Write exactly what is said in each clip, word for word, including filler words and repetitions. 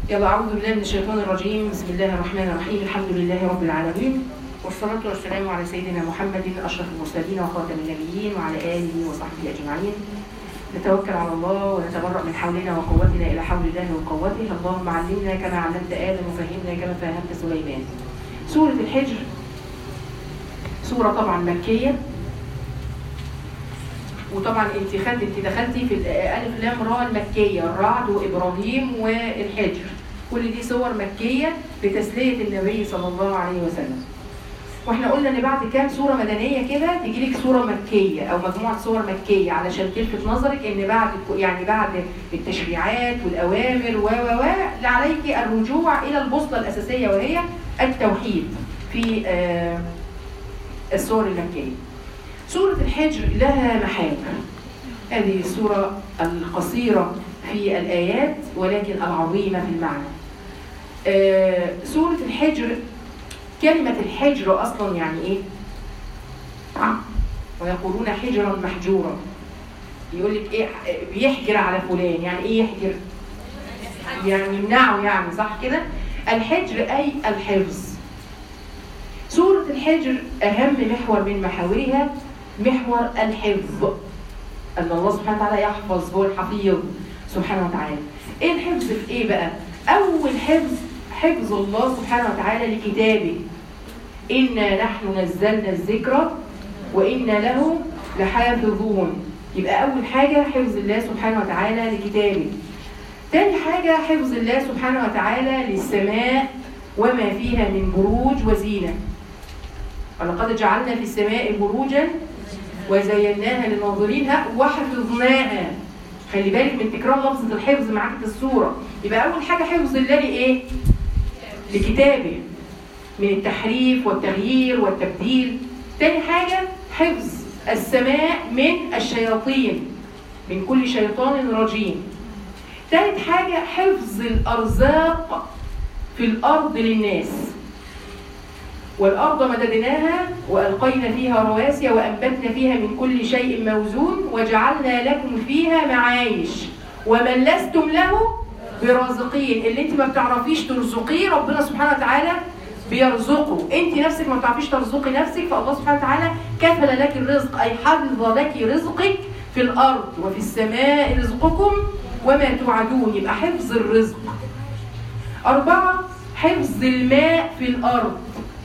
يلا أعوذ بالله من الشيطان الرجيم. بسم الله الرحمن الرحيم. الحمد لله رب العالمين، والصلاة والسلام على سيدنا محمد أشرف المرسلين وخاتم النبيين وعلى آله وصحبه أجمعين. نتوكل على الله ونتبرأ من حولنا وقوتنا إلى حول الله وقوته. اللهم علمنا كما علمت آدم وفهمنا كما فهمت سليمان. سورة الحجر سورة طبعا مكية، وطبعا انت خدت انت دخلتي في الالف لام را المكيه، الرعد وابراهيم والحجر، كل دي صور مكيه لتسليه النبي صلى الله عليه وسلم. واحنا قلنا ان بعد كام سوره مدنيه كده تيجي لك سوره مكيه او مجموعه صور مكيه علشان تلفت نظرك ان بعد يعني بعد التشريعات والاوامر و و و عليك الرجوع الى البوصله الاساسيه وهي التوحيد في آه السور المكيه. سورة الحجر لها محاور. هذه السورة القصيرة في الآيات ولكن العظيمة في المعنى. آه سورة الحجر، كلمة الحجر أصلا يعني إيه؟ ويقولون حجرا محجورا. يقول لك إيه؟ بيحجر على فلان، يعني إيه يحجر؟ يعني يمنعه، يعني صح كده؟ الحجر أي الحفظ. سورة الحجر أهم محور من محاورها محور الحفظ، أن الله سبحانه وتعالى يحفظ، هو الحفيظ سبحانه وتعالى. إيه الحفظ في إيه بقى؟ أول حفظ حفظ الله سبحانه وتعالى لكتابه. إنا نحن نزلنا الذكر وإنا له لحافظون. يبقى أول حاجة حفظ الله سبحانه وتعالى لكتابه. تاني حاجة حفظ الله سبحانه وتعالى للسماء وما فيها من بروج وزينة. ولقد جعلنا في السماء بروجا وزيناها للناظرين وحفظناها. خلي بالك من تكرار لفظة الحفظ معاك في السورة. يبقى أول حاجة حفظ الله لإيه؟ لكتابه من التحريف والتغيير والتبديل. تاني حاجة حفظ السماء من الشياطين، من كل شيطان رجيم. تالت حاجة حفظ الأرزاق في الأرض للناس. والأرض مددناها وألقينا فيها رواسي وأنبتنا فيها من كل شيء موزون وجعلنا لكم فيها معايش ومن لستم له برازقين. اللي انت ما بتعرفيش ترزقيه ربنا سبحانه وتعالى بيرزقه. انت نفسك ما بتعرفيش ترزقي نفسك، فالله سبحانه وتعالى كفل لك الرزق، أي حفظ لك رزقك في الأرض وفي السماء رزقكم وما توعدون. يبقى حفظ الرزق. أربعة حفظ الماء في الأرض.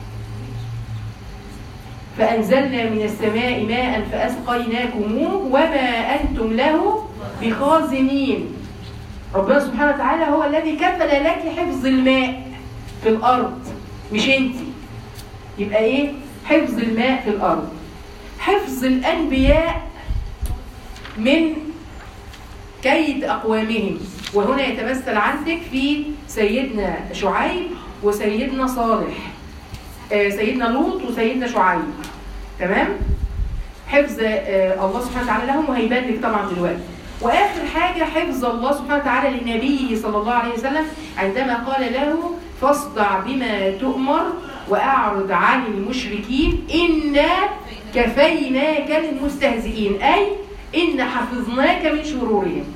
فأنزلنا من السماء ماء فأسقيناكموه وما أنتم له بخازنين. ربنا سبحانه وتعالى هو الذي كفل لك حفظ الماء في الأرض، مش أنت. يبقى إيه؟ حفظ الماء في الأرض. حفظ الأنبياء من كيد أقوامهم، وهنا يتمثل عندك في سيدنا شعيب وسيدنا صالح، سيدنا لوط وسيدنا شعيب. تمام؟ حفظ الله سبحانه وتعالى لهم، وهيبان لك طبعا دلوقتي. واخر حاجه حفظ الله سبحانه وتعالى لنبيه صلى الله عليه وسلم عندما قال له فاصدع بما تؤمر واعرض عن المشركين انا كفيناك المستهزئين، اي ان حفظناك من شرورهم.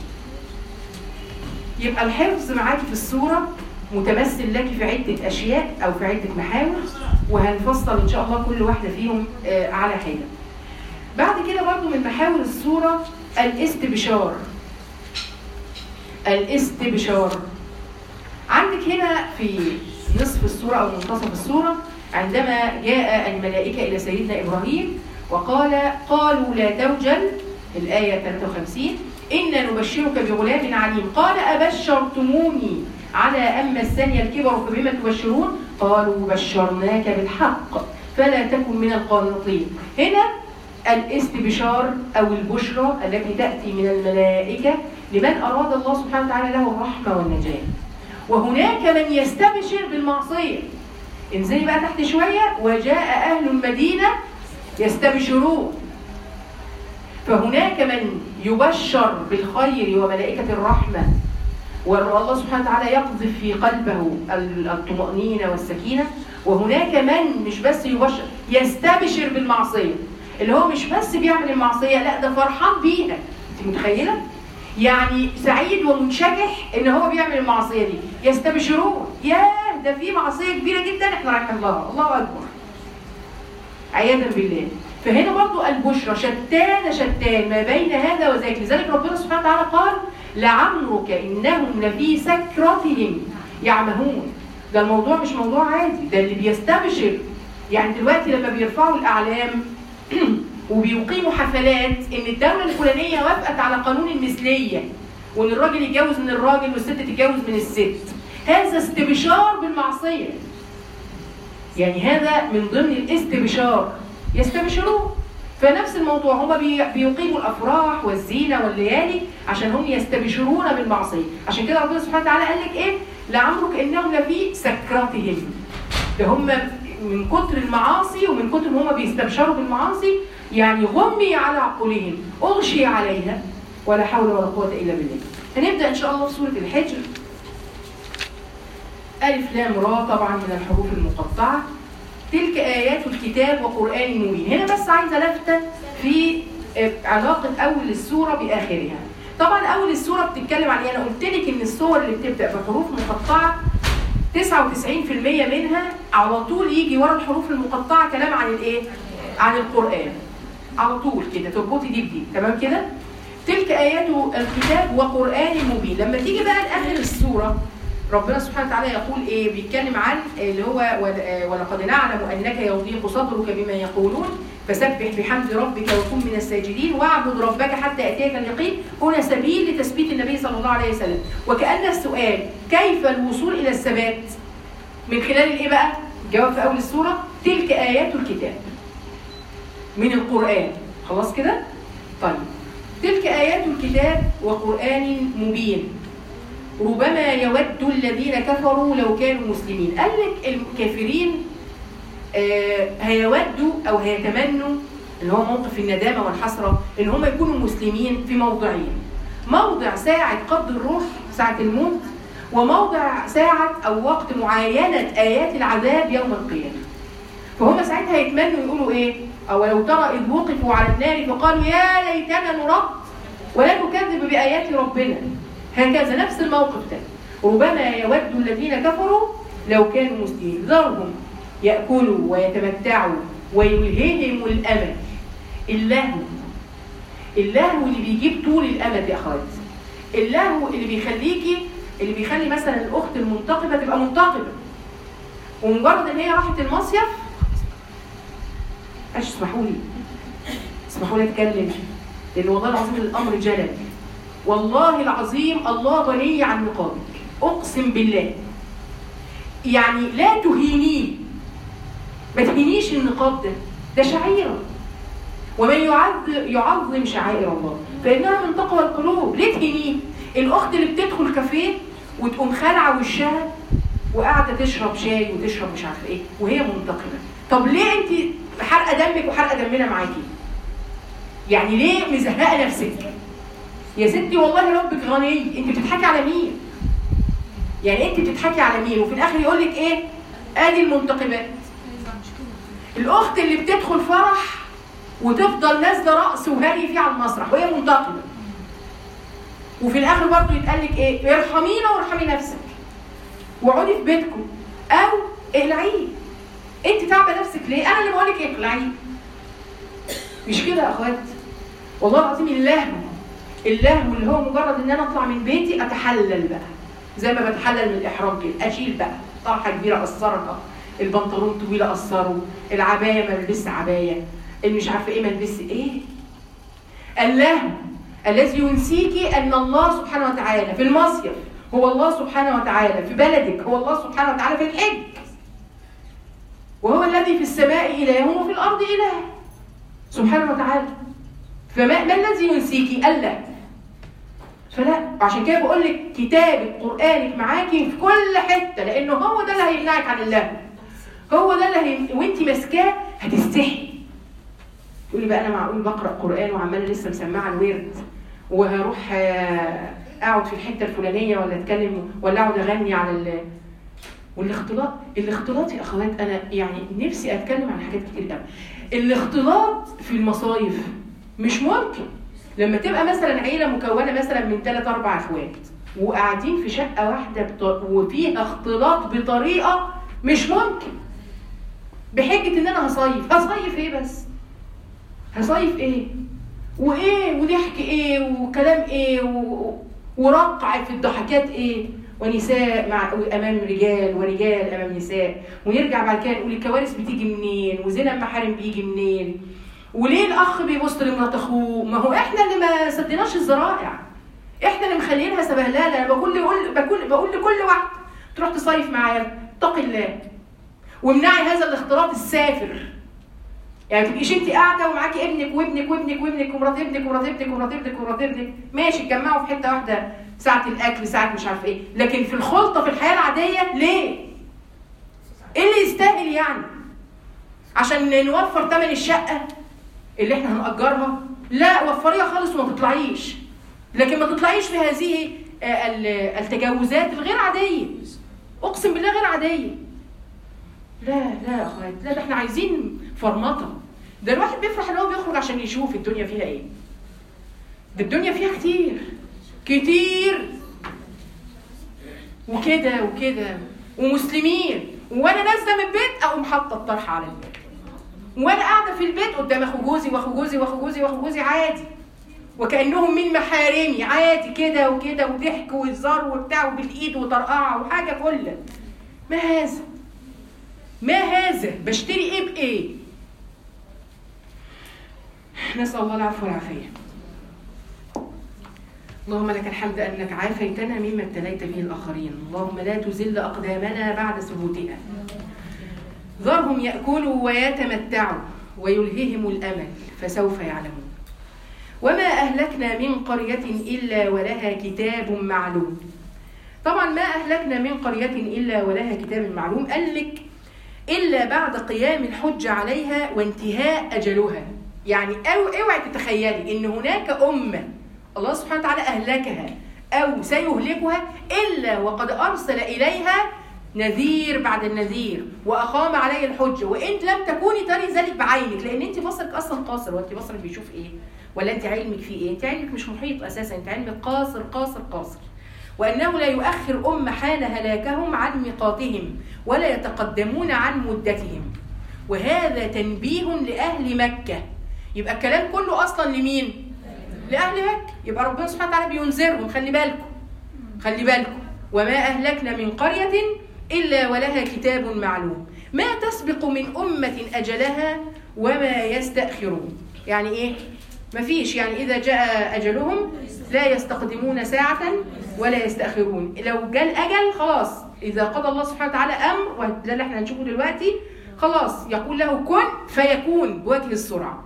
يبقى الحفظ معاكي في السوره متمثل لك في عدة أشياء أو في عدة محاور، وهنفصل إن شاء الله كل واحدة فيهم على حاجة. بعد كده برضو من محاور السورة الاستبشار. الاستبشار عندك هنا في نصف السورة أو منتصف السورة عندما جاء الملائكة إلى سيدنا إبراهيم وقال قالوا لا توجل، الآية ثلاثة وخمسين، إنا نبشرك بغلام عليم قال أبشرتموني على أن مسني الكبر فبما تبشرون قالوا بشرناك بالحق فلا تكن من القانطين. هنا الاستبشار أو البشرى التي تأتي من الملائكة لمن أراد الله سبحانه وتعالى له الرحمة والنجاة. وهناك من يستبشر بالمعصية. انزلي بقى تحت شوية، وجاء أهل المدينة يستبشرون. فهناك من يبشر بالخير وملائكة الرحمة والله سبحانه وتعالى يقذف في قلبه الطمأنينة والسكينة. وهناك من مش بس يبشر، يستبشر بالمعصية، اللي هو مش بس بيعمل المعصية، لا ده فرحان بيها. انت متخيلة؟ يعني سعيد ومنشكح ان هو بيعمل المعصيه دي، يستبشرون ياه ده في معصيه كبيره جدا احنا رايحين لها، الله اكبر عياذا بالله. فهنا برضو البشرى شتان شتان ما بين هذا وذاك، لذلك ربنا سبحانه وتعالى قال لعمرك انهم لفي سكرتهم يعمهون. ده الموضوع مش موضوع عادي، ده اللي بيستبشر. يعني دلوقتي لما بيرفعوا الاعلام وبيقيموا حفلات ان الدوله الفلانيه وافقت على قانون المثليه، وان الراجل يتجوز من الراجل والست تتجوز من الست، هذا استبشار بالمعصيه. يعني هذا من ضمن الاستبشار، يستبشرون. فنفس الموضوع هم بيقيموا الافراح والزينه والليالي عشان هم يستبشرون بالمعصيه. عشان كده ربنا سبحانه وتعالى قال لك ايه؟ لعمرك انهم لفي سكرتهم. ده هم من كتر المعاصي ومن كتر ما هم بيستبشروا بالمعاصي يعني غمي على عقولهم، اغشي عليها ولا حول ولا قوه الا بالله. هنبدا ان شاء الله في سوره الحجر. الف لام را طبعا من الحروف المقطعه. تلك آيات الكتاب وقرآن مبين. هنا بس عايزة لفتة في علاقة أول السورة بآخرها. طبعا أول السورة بتتكلم عن إيه؟ أنا قلت لك إن السور اللي بتبدأ بحروف مقطعة تسعة وتسعين بالمية منها على طول يجي ورا الحروف المقطعة كلام عن الإيه؟ عن القرآن. على طول كده تربطي دي بدي، تمام كده؟ تلك آيات الكتاب وقرآن مبين. لما تيجي بقى لآخر السورة ربنا سبحانه وتعالى يقول ايه؟ بيتكلم عن اللي هو ولقد نعلم انك يضيق صدرك بما يقولون فسبح بحمد ربك وكن من الساجدين واعبد ربك حتى ياتيك اليقين. هنا سبيل لتثبيت النبي صلى الله عليه وسلم. وكأن السؤال كيف الوصول الى الثبات؟ من خلال الايه بقى؟ جواب في اول السوره تلك ايات الكتاب من القرآن. خلاص كده؟ طيب تلك ايات الكتاب وقرآن مبين ربما يود الذين كفروا لو كانوا مسلمين. قال لك الكافرين آه هيودوا او هيتمنوا اللي هو موقف الندامه والحسره ان هم يكونوا مسلمين في موضعين: موضع ساعه قبض الروح ساعه الموت، وموضع ساعه او وقت معاينه ايات العذاب يوم القيامه. فهم ساعتها يتمنوا يقولوا ايه؟ او لو ترى اذ وقفوا على النار فقالوا يا ليتنا نرد ولا نكذب بايات ربنا. هكذا نفس الموقف ده. ربما يود الذين كفروا لو كانوا مسلمين ذرهم يأكلوا ويتمتعوا ويلههم الأمل. اللهو اللهو اللي بيجيب طول الأمل يا أخوات. اللهو اللي بيخليكي اللي بيخلي مثلا الأخت المنتقبة تبقى منتقبة ومجرد إن هي راحت المصيف ايش اسمحوا لي اسمحوا لي أتكلم لأن والله العظيم الأمر جلل. والله العظيم الله غني عن نقابك، اقسم بالله. يعني لا تهينيه، ما تهينيش النقاب ده، ده شعيره. ومن يعظم شعائر الله فانها من تقوى القلوب. ليه تهينيه؟ الاخت اللي بتدخل كافيه وتقوم خالعه وشها وقاعده تشرب شاي وتشرب مش عارفه ايه وهي منتقبه. طب ليه انت حرقه دمك وحرقه دمنا معاكي؟ يعني ليه مزهقه نفسك؟ يا ستي والله ربك غني، انت بتضحكي على مين؟ يعني انت بتضحكي على مين؟ وفي الاخر يقول لك ايه؟ ادي المنتقبات. الاخت اللي بتدخل فرح وتفضل نازله رقص وهري فيه على المسرح وهي منتقبه. وفي الاخر برضه يتقال لك ايه؟ ارحمينا وارحمي نفسك. واقعدي في بيتكم او اقلعيه. انت تعبه نفسك ليه؟ انا اللي بقول لك اقلعيه. مش كده يا اخوات؟ والله العظيم اللهو اللهو اللي هو مجرد ان انا اطلع من بيتي اتحلل بقى زي ما بتحلل من الاحرام كده، اشيل بقى طرحه كبيره اقصرها، البنطلون طويل اقصره، العبايه ما البس عبايه، اللي مش عارفه ايه ما البس ايه. اللهو الذي ينسيكي ان الله سبحانه وتعالى في المصيف هو الله سبحانه وتعالى، في بلدك هو الله سبحانه وتعالى في الحج، وهو الذي في السماء اله وفي الارض اله سبحانه وتعالى. فما ما الذي ينسيكي؟ الله. فلا، عشان كده بقول لك كتابك قرآنك معاكي في كل حته، لانه هو ده اللي هيمنعك عن الله. هو ده اللي هي... وانت ماسكاه هتستحي. تقولي بقى انا معقول بقرا قرآن وعماله لسه مسمعه الورد وهروح اقعد في الحته الفلانيه ولا اتكلم ولا اقعد اغني على ال... والاختلاط الاختلاط يا اخوات انا يعني نفسي اتكلم عن حاجات كتير قوي. الاختلاط في المصايف مش ممكن. لما تبقى مثلا عيله مكونه مثلا من ثلاث اربع اخوات وقاعدين في شقه واحده بط... وفيها اختلاط بطريقه مش ممكن، بحجه ان انا هصيف، هصيف ايه بس؟ هصيف ايه؟ وايه وضحك ايه وكلام ايه و... ورقع في الضحكات ايه؟ ونساء مع امام رجال ورجال امام نساء، ونرجع بعد كده نقول الكوارث بتيجي منين وزنا المحارم بيجي منين، وليه الاخ بيبص لمرات اخوه؟ ما هو احنا اللي ما سديناش الذرائع، احنا اللي مخلينها سبهلاله. انا بقول بقول بقول, بقول لكل واحد تروح تصيف معايا اتقي الله وامنعي هذا الاختلاط السافر. يعني ما تبقيش انت قاعده ومعاكي ابنك وابنك وابنك وابنك ومرات ابنك ومرات ابنك ومرات ابنك ومرات ابنك، ماشي اتجمعوا في حته واحده ساعه الاكل ساعه مش عارف ايه، لكن في الخلطه في الحياه العاديه ليه؟ ايه اللي يستاهل يعني؟ عشان نوفر ثمن الشقه اللي احنا هنأجرها؟ لا، وفريها خالص وما تطلعيش، لكن ما تطلعيش في هذه التجاوزات الغير عاديه، اقسم بالله غير عاديه. لا لا يا اخوات، لا، ده احنا عايزين فرمطه. ده الواحد بيفرح ان هو بيخرج عشان يشوف الدنيا فيها ايه. ده الدنيا فيها كتير كتير وكده وكده ومسلمين، وانا نازله من البيت اقوم حاطه الطرح على الباب، وانا قاعده في البيت قدام اخو جوزي واخو جوزي واخو جوزي واخو جوزي عادي، وكانهم من محارمي عادي كده وكده، وضحك وهزار وبتاع وبالايد وطرقعه وحاجه كلها. ما هذا؟ ما هذا؟ بشتري ايه بايه؟ نسال الله العفو والعافيه. اللهم لك الحمد انك عافيتنا مما ابتليت به الاخرين، اللهم لا تزل اقدامنا بعد ثبوتها. ذرهم ياكلوا ويتمتعوا ويلههم الامل فسوف يعلمون. وما اهلكنا من قريه الا ولها كتاب معلوم. طبعا ما اهلكنا من قريه الا ولها كتاب معلوم، قال لك الا بعد قيام الحجه عليها وانتهاء اجلها. يعني اوعي تتخيلي ان هناك امه الله سبحانه وتعالى اهلكها او سيهلكها الا وقد ارسل اليها نذير بعد النذير واقام عليه الحجه، وان لم تكوني تري ذلك بعينك، لان انت بصرك اصلا قاصر. وانت بصرك بيشوف ايه؟ ولا انت علمك في ايه؟ انت علمك مش محيط اساسا، انت علمك قاصر قاصر قاصر. وانه لا يؤخر امه حان هلاكهم عن ميقاتهم ولا يتقدمون عن مدتهم. وهذا تنبيه لاهل مكه. يبقى الكلام كله اصلا لمين؟ لأهل مكة. يبقى ربنا سبحانه وتعالى بينذرهم، خلي بالكم خلي بالكم. وما أهلكنا من قرية إلا ولها كتاب معلوم ما تسبق من أمة أجلها وما يستأخرون. يعني إيه؟ مفيش، يعني إذا جاء أجلهم لا يستقدمون ساعة ولا يستأخرون. لو جاء الأجل خلاص، إذا قضى الله سبحانه وتعالى أمر، وده اللي احنا هنشوفه دلوقتي، خلاص يقول له كن فيكون بوجه السرعة.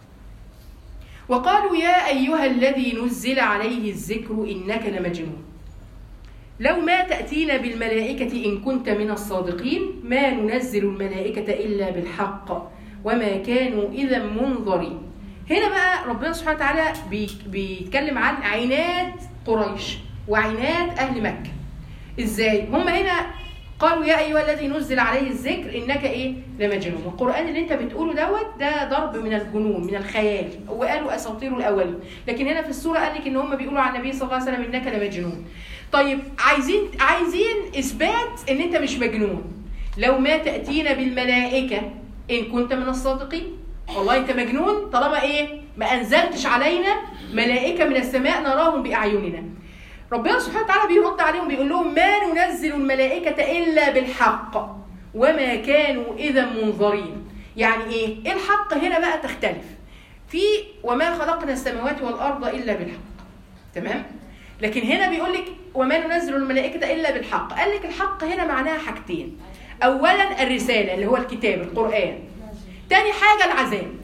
وقالوا يا أيها الذي نزل عليه الذكر إنك لمجنون لو ما تأتينا بالملائكة إن كنت من الصادقين ما ننزل الملائكة إلا بالحق وما كانوا إذا منظرين. هنا بقى ربنا سبحانه وتعالى بيتكلم عن عناد قريش وعناد أهل مكة. إزاي؟ هم هنا قالوا يا أيها الذي نزل عليه الذكر إنك إيه؟ لمجنون. القرآن اللي أنت بتقوله دوت ده ضرب من الجنون من الخيال، وقالوا أساطير الأولين. لكن هنا في السورة قال لك إن هم بيقولوا عن النبي صلى الله عليه وسلم إنك لمجنون. طيب عايزين عايزين إثبات إن أنت مش مجنون. لو ما تأتينا بالملائكة إن كنت من الصادقين. والله أنت مجنون طالما إيه؟ ما أنزلتش علينا ملائكة من السماء نراهم بأعيننا. ربنا سبحانه وتعالى بيرد عليهم بيقول لهم ما ننزل الملائكة إلا بالحق وما كانوا إذا منظرين. يعني إيه؟ الحق هنا بقى تختلف في وما خلقنا السماوات والأرض إلا بالحق، تمام؟ لكن هنا بيقول لك وما ننزل الملائكة إلا بالحق. قال لك الحق هنا معناها حاجتين. أولا الرسالة اللي هو الكتاب القرآن، تاني حاجة العذاب.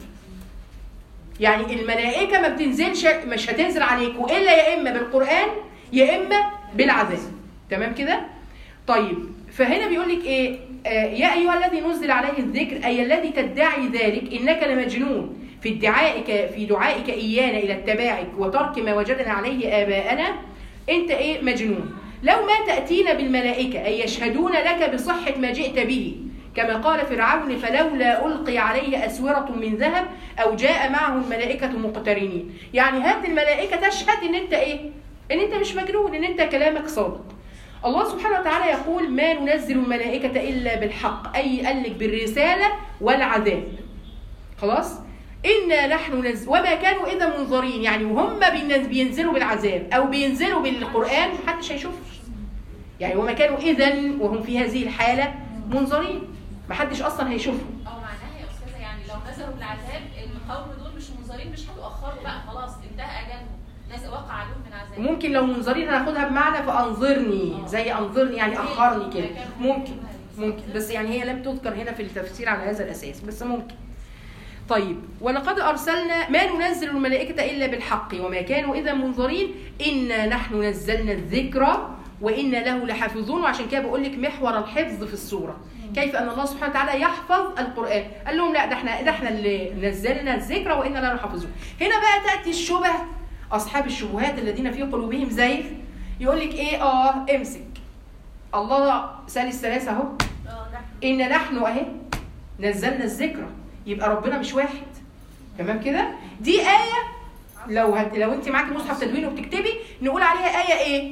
يعني الملائكة ما بتنزلش، مش هتنزل عليكم إلا يا إما بالقرآن يا إما بالعذاب، تمام كده؟ طيب فهنا بيقول لك إيه؟ آه يا أيها الذي نزل عليه الذكر أي الذي تدعي ذلك إنك لمجنون في ادعائك في دعائك إيانا إلى اتباعك وترك ما وجدنا عليه آباءنا، أنت إيه؟ مجنون. لو ما تأتينا بالملائكة أي يشهدون لك بصحة ما جئت به كما قال فرعون فلولا ألقي عليه أسورة من ذهب أو جاء معه الملائكة مقترنين. يعني هات الملائكة تشهد إن أنت إيه؟ إن أنت مش مجنون، إن أنت كلامك صادق. الله سبحانه وتعالى يقول ما ننزل الملائكة إلا بالحق، أي قال لك بالرسالة والعذاب. خلاص؟ إنا نحن ننزل وما كانوا إذا منظرين، يعني وهم بينزلوا بالعذاب أو بينزلوا بالقرآن محدش هيشوف. يعني وما كانوا إذا وهم في هذه الحالة منظرين، محدش أصلا هيشوفهم. أو معناها يا أستاذة يعني لو نزلوا بالعذاب القوم دول مش منظرين، مش هيؤخروا بقى، خلاص انتهى أجلهم، ناس وقع عليهم من عذاب. ممكن لو منظرين هناخدها بمعنى فأنظرني، زي أنظرني يعني أخرني كده، ممكن ممكن بس يعني هي لم تذكر هنا في التفسير على هذا الأساس، بس ممكن. طيب ولقد أرسلنا ما ننزل الملائكة إلا بالحق وما كانوا إذا منظرين إنا نحن نزلنا الذكر وإنا له لحافظون. وعشان كده بقول لك محور الحفظ في السورة، كيف أن الله سبحانه وتعالى يحفظ القرآن. قال لهم لا ده احنا ده احنا اللي نزلنا الذكر وإنا له لحافظون. هنا بقى تأتي الشبه، أصحاب الشبهات الذين في قلوبهم زيغ، يقول لك إيه آه امسك الله ثالث ثلاثة أهو، إن نحن أهي نزلنا الذكر، يبقى ربنا مش واحد. تمام كده؟ دي آية لو هت... لو أنت معاكي مصحف تدوين وبتكتبي نقول عليها آية إيه؟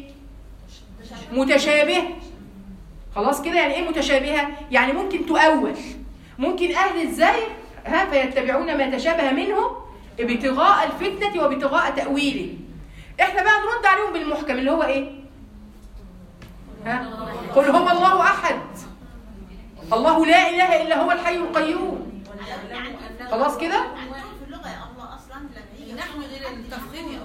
متشابهة. خلاص كده؟ يعني إيه متشابهة؟ يعني ممكن تؤول، ممكن أهل الزيغ ها فيتبعون ما تشابه منه ابتغاء الفتنة وابتغاء تأويله. إحنا بقى نرد عليهم بالمحكم اللي هو إيه؟ ها؟ قل هو الله أحد، الله لا إله إلا هو الحي القيوم. خلاص كده؟ في اللغة يا الله أصلا نحو غير التفخيم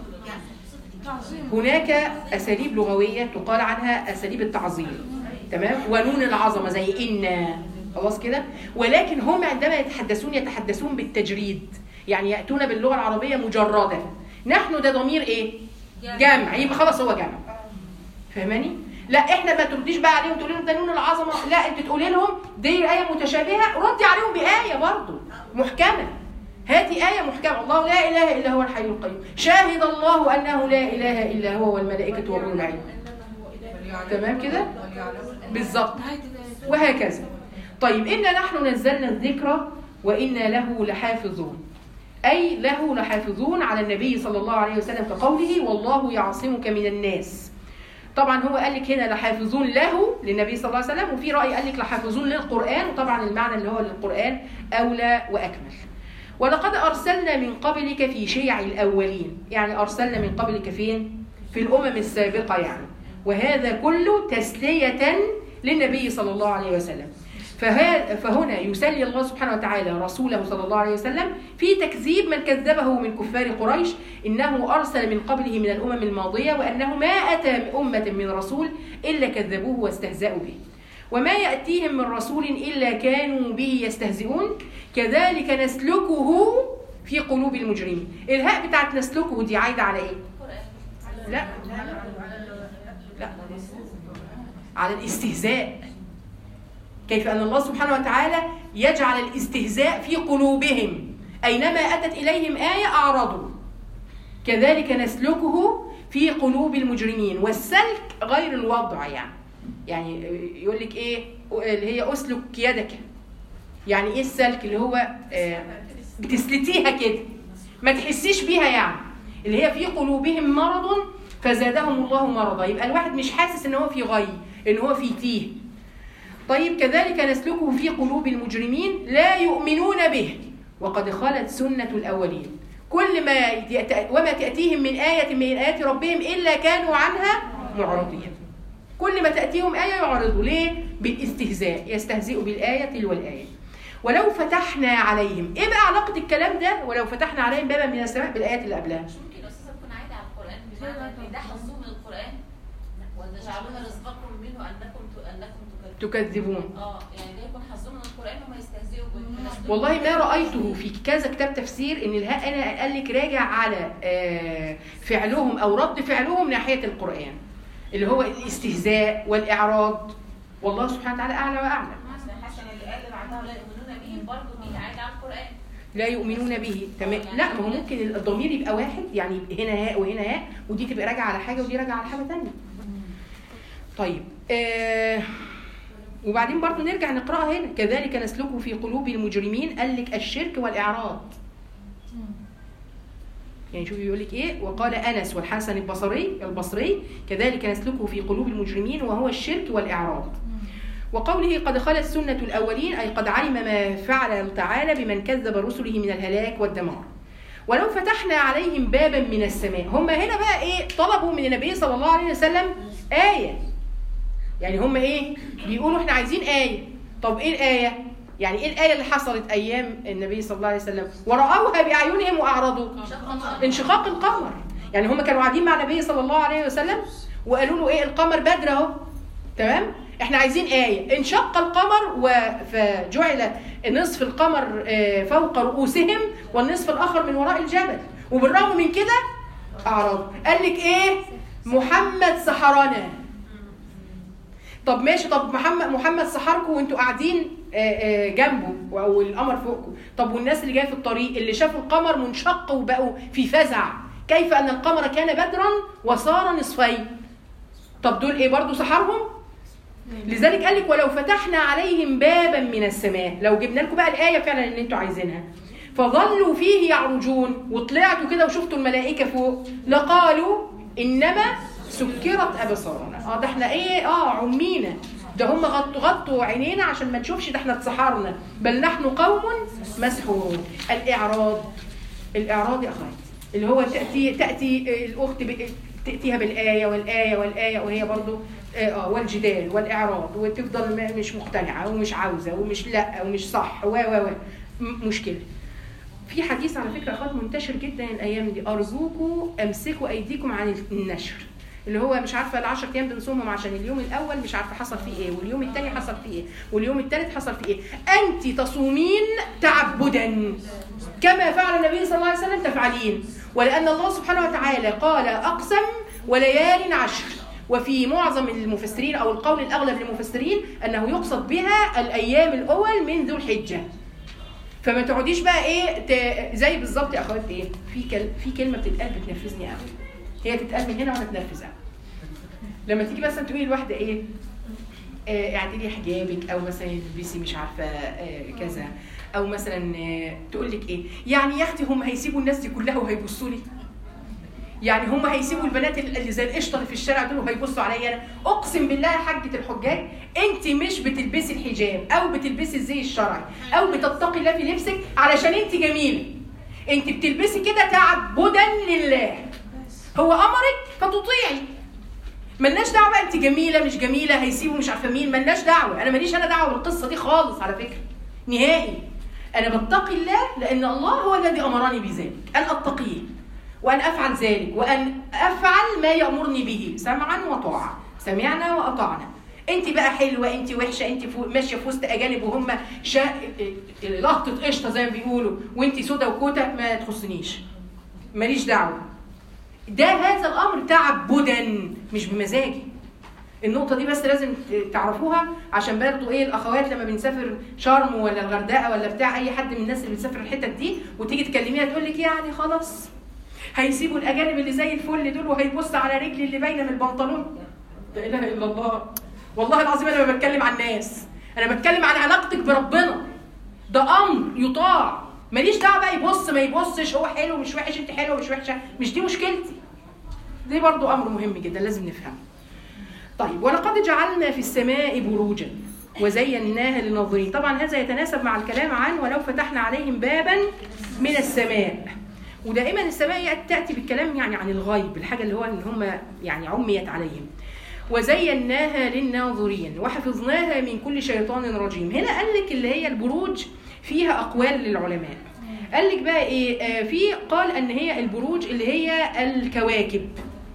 هناك أساليب لغوية تقال عنها أساليب التعظيم، تمام؟ ونون العظمة زي إنا، خلاص كده؟ ولكن هم عندما يتحدثون يتحدثون بالتجريد، يعني يأتون باللغة العربية مجردة. نحن ده ضمير إيه؟ جمع، يبقى خلاص هو جمع. فاهماني؟ لا احنا ما ترديش بقى عليهم تقولي لهم ده نون العظمه، لا انت تقولي لهم دي ايه متشابهه، ردي عليهم بايه برضه محكمه. هاتي ايه محكمه، الله لا اله الا هو الحي القيوم، شاهد الله انه لا اله الا هو والملائكه واولو العلم. تمام كده؟ بالظبط. وهكذا. طيب انا نحن نزلنا الذكر وانا له لحافظون، اي له لحافظون على النبي صلى الله عليه وسلم كقوله والله يعصمك من الناس. طبعا هو قال لك هنا لحافظون له للنبي صلى الله عليه وسلم، وفي رأي قال لك لحافظون للقرآن، وطبعا المعنى اللي هو للقرآن أولى وأكمل. ولقد أرسلنا من قبلك في شيع الأولين، يعني أرسلنا من قبلك فين؟ في الأمم السابقة يعني. وهذا كله تسلية للنبي صلى الله عليه وسلم. فهنا يسلي الله سبحانه وتعالى رسوله صلى الله عليه وسلم في تكذيب من كذبه من كفار قريش، إنه أرسل من قبله من الأمم الماضية وأنه ما أتى أمة من رسول إلا كذبوه واستهزأوا به، وما يأتيهم من رسول إلا كانوا به يستهزئون، كذلك نسلكه في قلوب المجرمين. الهاء بتاعت نسلكه دي عايدة على إيه؟ لا لا على الاستهزاء. كيف أن الله سبحانه وتعالى يجعل الاستهزاء في قلوبهم، أينما أتت إليهم آية أعرضوا، كذلك نسلكه في قلوب المجرمين. والسلك غير الوضع، يعني يعني يقول لك إيه اللي هي أسلك يدك، يعني إيه السلك؟ اللي هو آه بتسلتيها كده ما تحسيش بيها، يعني اللي هي في قلوبهم مرض فزادهم الله مرضا، يبقى الواحد مش حاسس إن هو في غي، إن هو في تيه. طيب كذلك نسلكه في قلوب المجرمين لا يؤمنون به وقد خلت سنة الأولين. كل ما وما تأتيهم من آية من آيات ربهم إلا كانوا عنها معرضين. كل ما تأتيهم آية يعرضوا، ليه؟ بالاستهزاء، يستهزئوا بالآية تلو الآية. ولو فتحنا عليهم، إيه بقى علاقة الكلام ده ولو فتحنا عليهم بابا من السماء بالآيات اللي قبلها؟ مش ممكن أستاذة تكون عايدة على القرآن بمعنى إن ده حظهم من القرآن وتجعلون رزقكم منه أنكم أنكم تكذبون. اه يعني ده يكون حظهم من القرآن وما يستهزئوا به. والله ما رأيته في كذا كتاب تفسير ان الهاء انا قال لك راجع على فعلهم او رد فعلهم ناحية القرآن اللي هو الاستهزاء والإعراض. والله سبحانه وتعالى أعلى وأعلم. حسن اللي قال بعدها لا يؤمنون به برضه دي عايدة على القرآن. لا يؤمنون به تمام. لا ما هو ممكن الضمير يبقى واحد، يعني هنا هاء وهنا هاء، ودي تبقى راجعة على حاجة ودي راجعة على حاجة ثانيه. طيب آه وبعدين برضو نرجع نقراها هنا، كذلك نسلكه في قلوب المجرمين. قال لك الشرك والاعراض. يعني شوفي بيقول لك ايه، وقال انس والحسن البصري البصري كذلك نسلكه في قلوب المجرمين وهو الشرك والاعراض. وقوله قد خلت سنة الأولين أي قد علم ما فعل تعالى بمن كذب رسله من الهلاك والدمار. ولو فتحنا عليهم بابا من السماء. هم هنا بقى إيه طلبوا من النبي صلى الله عليه وسلم آية. يعني هم إيه بيقولوا إحنا عايزين آية. طب إيه الآية؟ يعني إيه الآية اللي حصلت أيام النبي صلى الله عليه وسلم ورأوها بأعينهم وأعرضوا؟ انشقاق القمر. يعني هم كانوا قاعدين مع النبي صلى الله عليه وسلم وقالوا له إيه القمر بدر أهو، تمام؟ احنا عايزين آية. انشق القمر فجعل نصف القمر فوق رؤوسهم والنصف الآخر من وراء الجبل، وبالرغم من كده أعرضوا. قال لك إيه؟ محمد سحرنا. طب ماشي، طب محمد محمد سحركم وانتوا قاعدين جنبه او القمر فوقكم. طب والناس اللي جايه في الطريق اللي شافوا القمر منشق وبقوا في فزع، كيف ان القمر كان بدرا وصار نصفين؟ طب دول ايه برضو سحرهم؟ لذلك قال لك ولو فتحنا عليهم بابا من السماء، لو جبنا لكم بقى الايه فعلا اللي انتوا عايزينها، فظلوا فيه يعرجون، وطلعتوا كده وشفتوا الملائكه فوق، لقالوا انما سكرت ابصارنا. اه ده احنا ايه اه عمينا، ده هم غطوا غطوا عينينا عشان ما نشوفش، ده احنا اتسحرنا، بل نحن قوم مسحورون. الاعراض، الاعراض يا اخواتي اللي هو تاتي تاتي الاخت تاتيها بالايه والايه والايه وهي برضو اه والجدال والاعراض، وتفضل مش مقتنعه ومش عاوزه ومش لا ومش صح و و و مشكله. في حديث على فكره اخوات منتشر جدا الايام دي، ارجوكوا امسكوا ايديكم عن النشر، اللي هو مش عارفه العشر ايام بنصومهم عشان اليوم الاول مش عارفه حصل فيه ايه، واليوم الثاني حصل فيه ايه، واليوم الثالث حصل فيه ايه. انت تصومين تعبدا كما فعل النبي صلى الله عليه وسلم تفعلين، ولان الله سبحانه وتعالى قال اقسم وليال عشر، وفي معظم المفسرين او القول الاغلب للمفسرين انه يقصد بها الايام الاول من ذو الحجه. فما تقعديش بقى ايه زي بالظبط يا اخوات ايه، في كل... في كلمه بتتقال بتنرفزني قوي، هي تتقال من هنا وانا اتنرفز قوي. لما تيجي مثلا تقولي لواحده ايه آه اعدلي حجابك، او مثلا تلبسي مش عارفه آه كذا، او مثلا آه تقول لك ايه يعني يا اختي هم هيسيبوا الناس دي كلها وهيبصوا لي؟ يعني هم هيسيبوا البنات اللي زي القشطه اللي في الشارع دول وهيبصوا عليا انا؟ اقسم بالله يا حاجه الحجاج انت مش بتلبسي الحجاب او بتلبسي الزي الشرعي او بتتقي الله في لبسك علشان انت جميله، انت بتلبسي كده تعبدا لله، هو امرك فتطيعي. ملناش دعوه بقى انت جميله مش جميله، هيسيبوا مش عارفه مين، ملناش دعوه، انا ماليش انا دعوه بالقصه دي خالص على فكره نهائي. انا بتقي الله لان الله هو الذي امرني بذلك، ان اتقيه وأن أفعل ذلك، وأن أفعل ما يأمرني به سمعا وطاعة، سمعنا وأطعنا. أنت بقى حلوة، أنت وحشة، أنت ماشية في وسط أجانب وهم شا... لقطة قشطة زي ما بيقولوا، وأنت سودا وكوتا، ما تخصنيش، ماليش دعوة. ده هذا الأمر تعبدا مش بمزاجي. النقطة دي بس لازم تعرفوها، عشان برضه ايه الاخوات لما بنسافر شرم ولا الغردقة ولا بتاع اي حد من الناس اللي بتسافر الحتت دي وتيجي تكلميها تقول لك يعني خلاص هيسيبوا الاجانب اللي زي الفل دول وهيبص على رجلي اللي باينه من البنطلون. لا اله الا الله، والله العظيم انا ما بتكلم عن الناس، انا بتكلم عن علاقتك بربنا. ده امر يطاع، ماليش دعوه بقى يبص ما يبصش، هو حلو مش وحش، انت حلوه مش وحشه، مش دي مشكلتي. دي برضو امر مهم جدا لازم نفهمه. طيب ولقد جعلنا في السماء بروجا وزيناها للناظرين. طبعا هذا يتناسب مع الكلام عن ولو فتحنا عليهم بابا من السماء. ودائما السماء تأتي بالكلام يعني عن الغيب، الحاجة اللي هو ان هم يعني عميت عليهم. وزيناها للناظرين وحفظناها من كل شيطان رجيم. هنا قال لك اللي هي البروج فيها أقوال للعلماء. قال لك بقى ايه آه في قال ان هي البروج اللي هي الكواكب،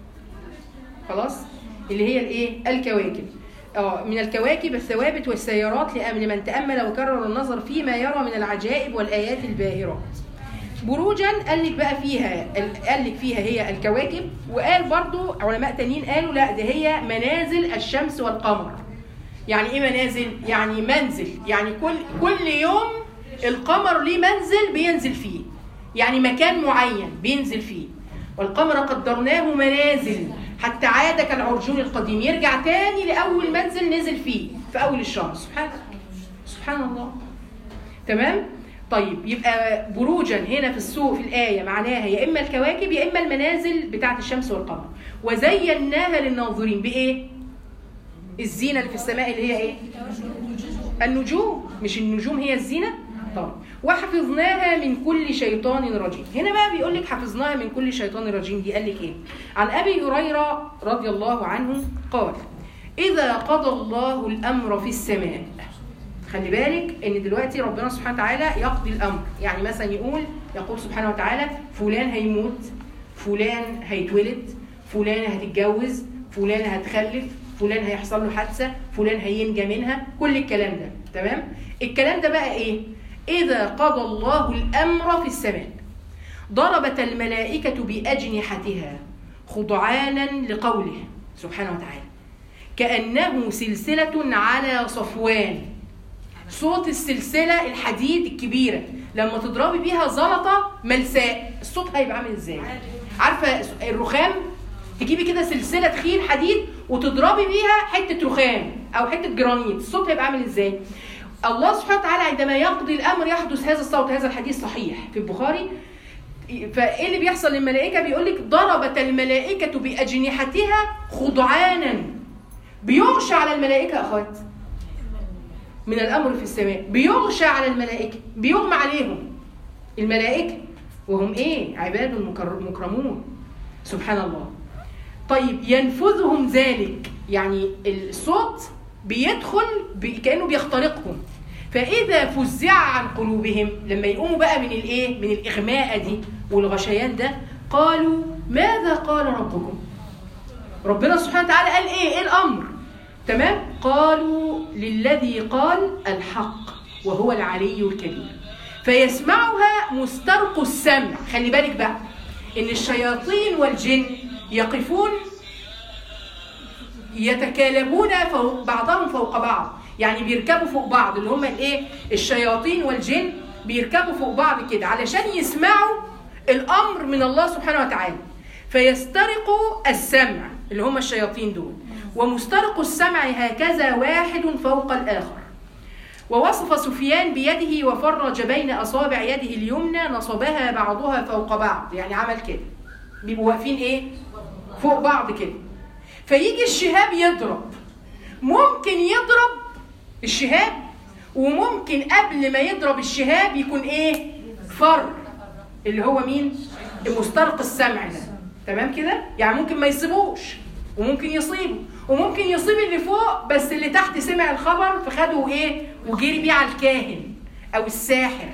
خلاص اللي هي الايه الكواكب اه من الكواكب الثوابت والسيارات لمن تأمل وكرر النظر فيما يرى من العجائب والآيات الباهرات. بروجا قال لك بقى فيها قال لك فيها هي الكواكب، وقال برضو علماء تانيين قالوا لا ده هي منازل الشمس والقمر. يعني ايه منازل؟ يعني منزل، يعني كل كل يوم القمر ليه منزل بينزل فيه، يعني مكان معين بينزل فيه. والقمر قدرناه منازل حتى عاد كالعرجون القديم، يرجع تاني لاول منزل نزل فيه في اول الشهر. سبحان سبحان الله. تمام. طيب يبقى بروجا هنا في السوق في الايه معناها يا اما الكواكب يا اما المنازل بتاعه الشمس والقمر. وزيناها للناظرين بايه؟ الزينه اللي في السماء اللي هي ايه؟ النجوم. مش النجوم هي الزينه؟ طبعا. وحفظناها من كل شيطان رجيم. هنا بقى بيقول لك حفظناها من كل شيطان رجيم، دي قال لك ايه؟ عن ابي هريره رضي الله عنه قال: اذا قضى الله الامر في السماء. خلي بالك ان دلوقتي ربنا سبحانه وتعالى يقضي الامر، يعني مثلا يقول يقول سبحانه وتعالى فلان هيموت، فلان هيتولد، فلان هتتجوز، فلان هتخلف، فلان هيحصل له حادثه، فلان هينجى منها، كل الكلام ده. تمام؟ الكلام ده بقى ايه؟ إذا قضى الله الأمر في السماء ضربت الملائكة بأجنحتها خضعانا لقوله سبحانه وتعالى كأنه سلسلة على صفوان. صوت السلسلة الحديد الكبيرة لما تضربي بيها زلطة ملساء الصوت هيبقى عامل ازاي؟ عارفة الرخام؟ تجيبي كده سلسلة تخين حديد وتضربي بيها حتة رخام أو حتة جرانيت، الصوت هيبقى عامل ازاي؟ الله سبحانه وتعالى عندما يقضي الأمر يحدث هذا الصوت. هذا الحديث صحيح في البخاري. فإيه اللي بيحصل للملائكة؟ بيقول لك ضربت الملائكة بأجنحتها خضعانا. بيغشى على الملائكة أخوات من الأمر في السماء، بيغشى على الملائكة، بيغمى عليهم الملائكة وهم إيه؟ عباد مكرمون. سبحان الله. طيب ينفذهم ذلك، يعني الصوت بيدخل كأنه بيخترقهم. فإذا فزع عن قلوبهم، لما يقوموا بقى من الإيه؟ من الإغماء دي والغشيان ده، قالوا ماذا قال ربكم؟ ربنا سبحانه وتعالى قال إيه؟ إيه الأمر؟ تمام؟ قالوا للذي قال الحق وهو العلي الكبير. فيسمعها مسترق السمع. خلي بالك بقى إن الشياطين والجن يقفون يتكالبون فوق بعضهم فوق بعض، يعني بيركبوا فوق بعض، اللي هم الايه؟ الشياطين والجن بيركبوا فوق بعض كده علشان يسمعوا الامر من الله سبحانه وتعالى. فيسترقوا السمع اللي هم الشياطين دول. ومسترق السمع هكذا واحد فوق الاخر. ووصف سفيان بيده وفرج بين اصابع يده اليمنى نصبها بعضها فوق بعض، يعني عمل كده، بيبقوا واقفين ايه؟ فوق بعض كده. فيجي الشهاب يضرب، ممكن يضرب الشهاب وممكن قبل ما يضرب الشهاب يكون ايه؟ فر، اللي هو مين؟ المسترق السمع ده. تمام كده؟ يعني ممكن ما يصيبوش وممكن يصيبه، وممكن يصيب اللي فوق بس اللي تحت سمع الخبر فخده ايه؟ وجري بيه على الكاهن او الساحر.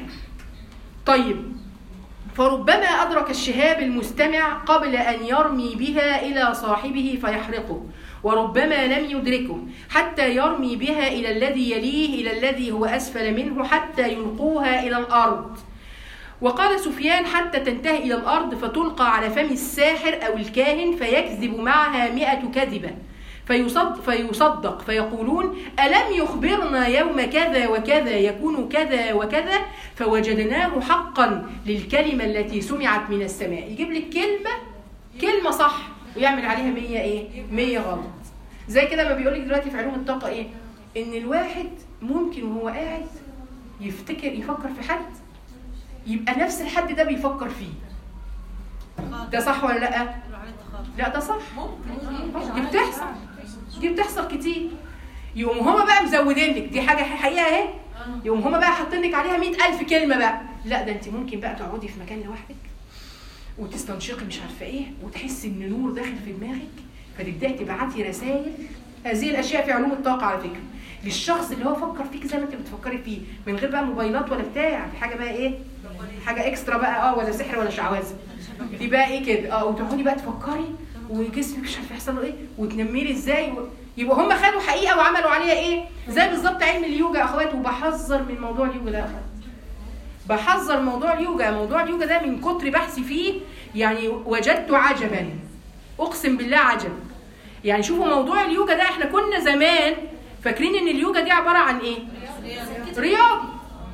طيب فربما أدرك الشهاب المستمع قبل أن يرمي بها إلى صاحبه فيحرقه، وربما لم يدركه حتى يرمي بها إلى الذي يليه إلى الذي هو أسفل منه حتى يلقوها إلى الأرض. وقال سفيان حتى تنتهي إلى الأرض فتلقى على فم الساحر أو الكاهن فيكذب معها مئة كذبة فيصدق, فيصدق فيقولون ألم يخبرنا يوم كذا وكذا يكون كذا وكذا فوجدناه حقا للكلمة التي سمعت من السماء. يجيب لك كلمة كلمة صح ويعمل عليها مية ايه؟ مية غلط. زي كده ما بيقول لك دلوقتي في علوم الطاقة ايه؟ ان الواحد ممكن وهو قاعد يفتكر يفكر في حد يبقى نفس الحد ده بيفكر فيه. ده صح ولا لا؟ لا ده صح. دي بتحصل دي بتحصل كتير. يقوم هما بقى مزودين لك، دي حاجه حقيقه اهي، يقوم هما بقى حاطين لك عليها مئة ألف كلمه بقى. لا ده انت ممكن بقى تقعدي في مكان لوحدك وتستنشقي مش عارفه ايه وتحسي ان نور داخل في دماغك فتبداي تبعتي رسائل. هذه الاشياء في علوم الطاقه على فكره للشخص اللي هو فكر فيك زي ما انت بتفكري فيه من غير بقى موبايلات ولا بتاع، دي حاجه بقى ايه؟ حاجه اكسترا بقى اه ولا سحر ولا شعوذه. دي بقى ايه كده؟ اه وتقعدي بقى تفكري وجسمك مش عارف يحصل له ايه وتنمري ازاي و... يبقى هم خدوا حقيقه وعملوا عليها ايه؟ زي بالظبط علم اليوجا يا اخوات. وبحذر من موضوع اليوجا ده يا اخوات، بحذر موضوع اليوجا. موضوع اليوجا ده من كتر بحثي فيه يعني وجدت عجبا، اقسم بالله عجب. يعني شوفوا موضوع اليوجا ده، احنا كنا زمان فاكرين ان اليوجا دي عباره عن ايه؟ رياضي.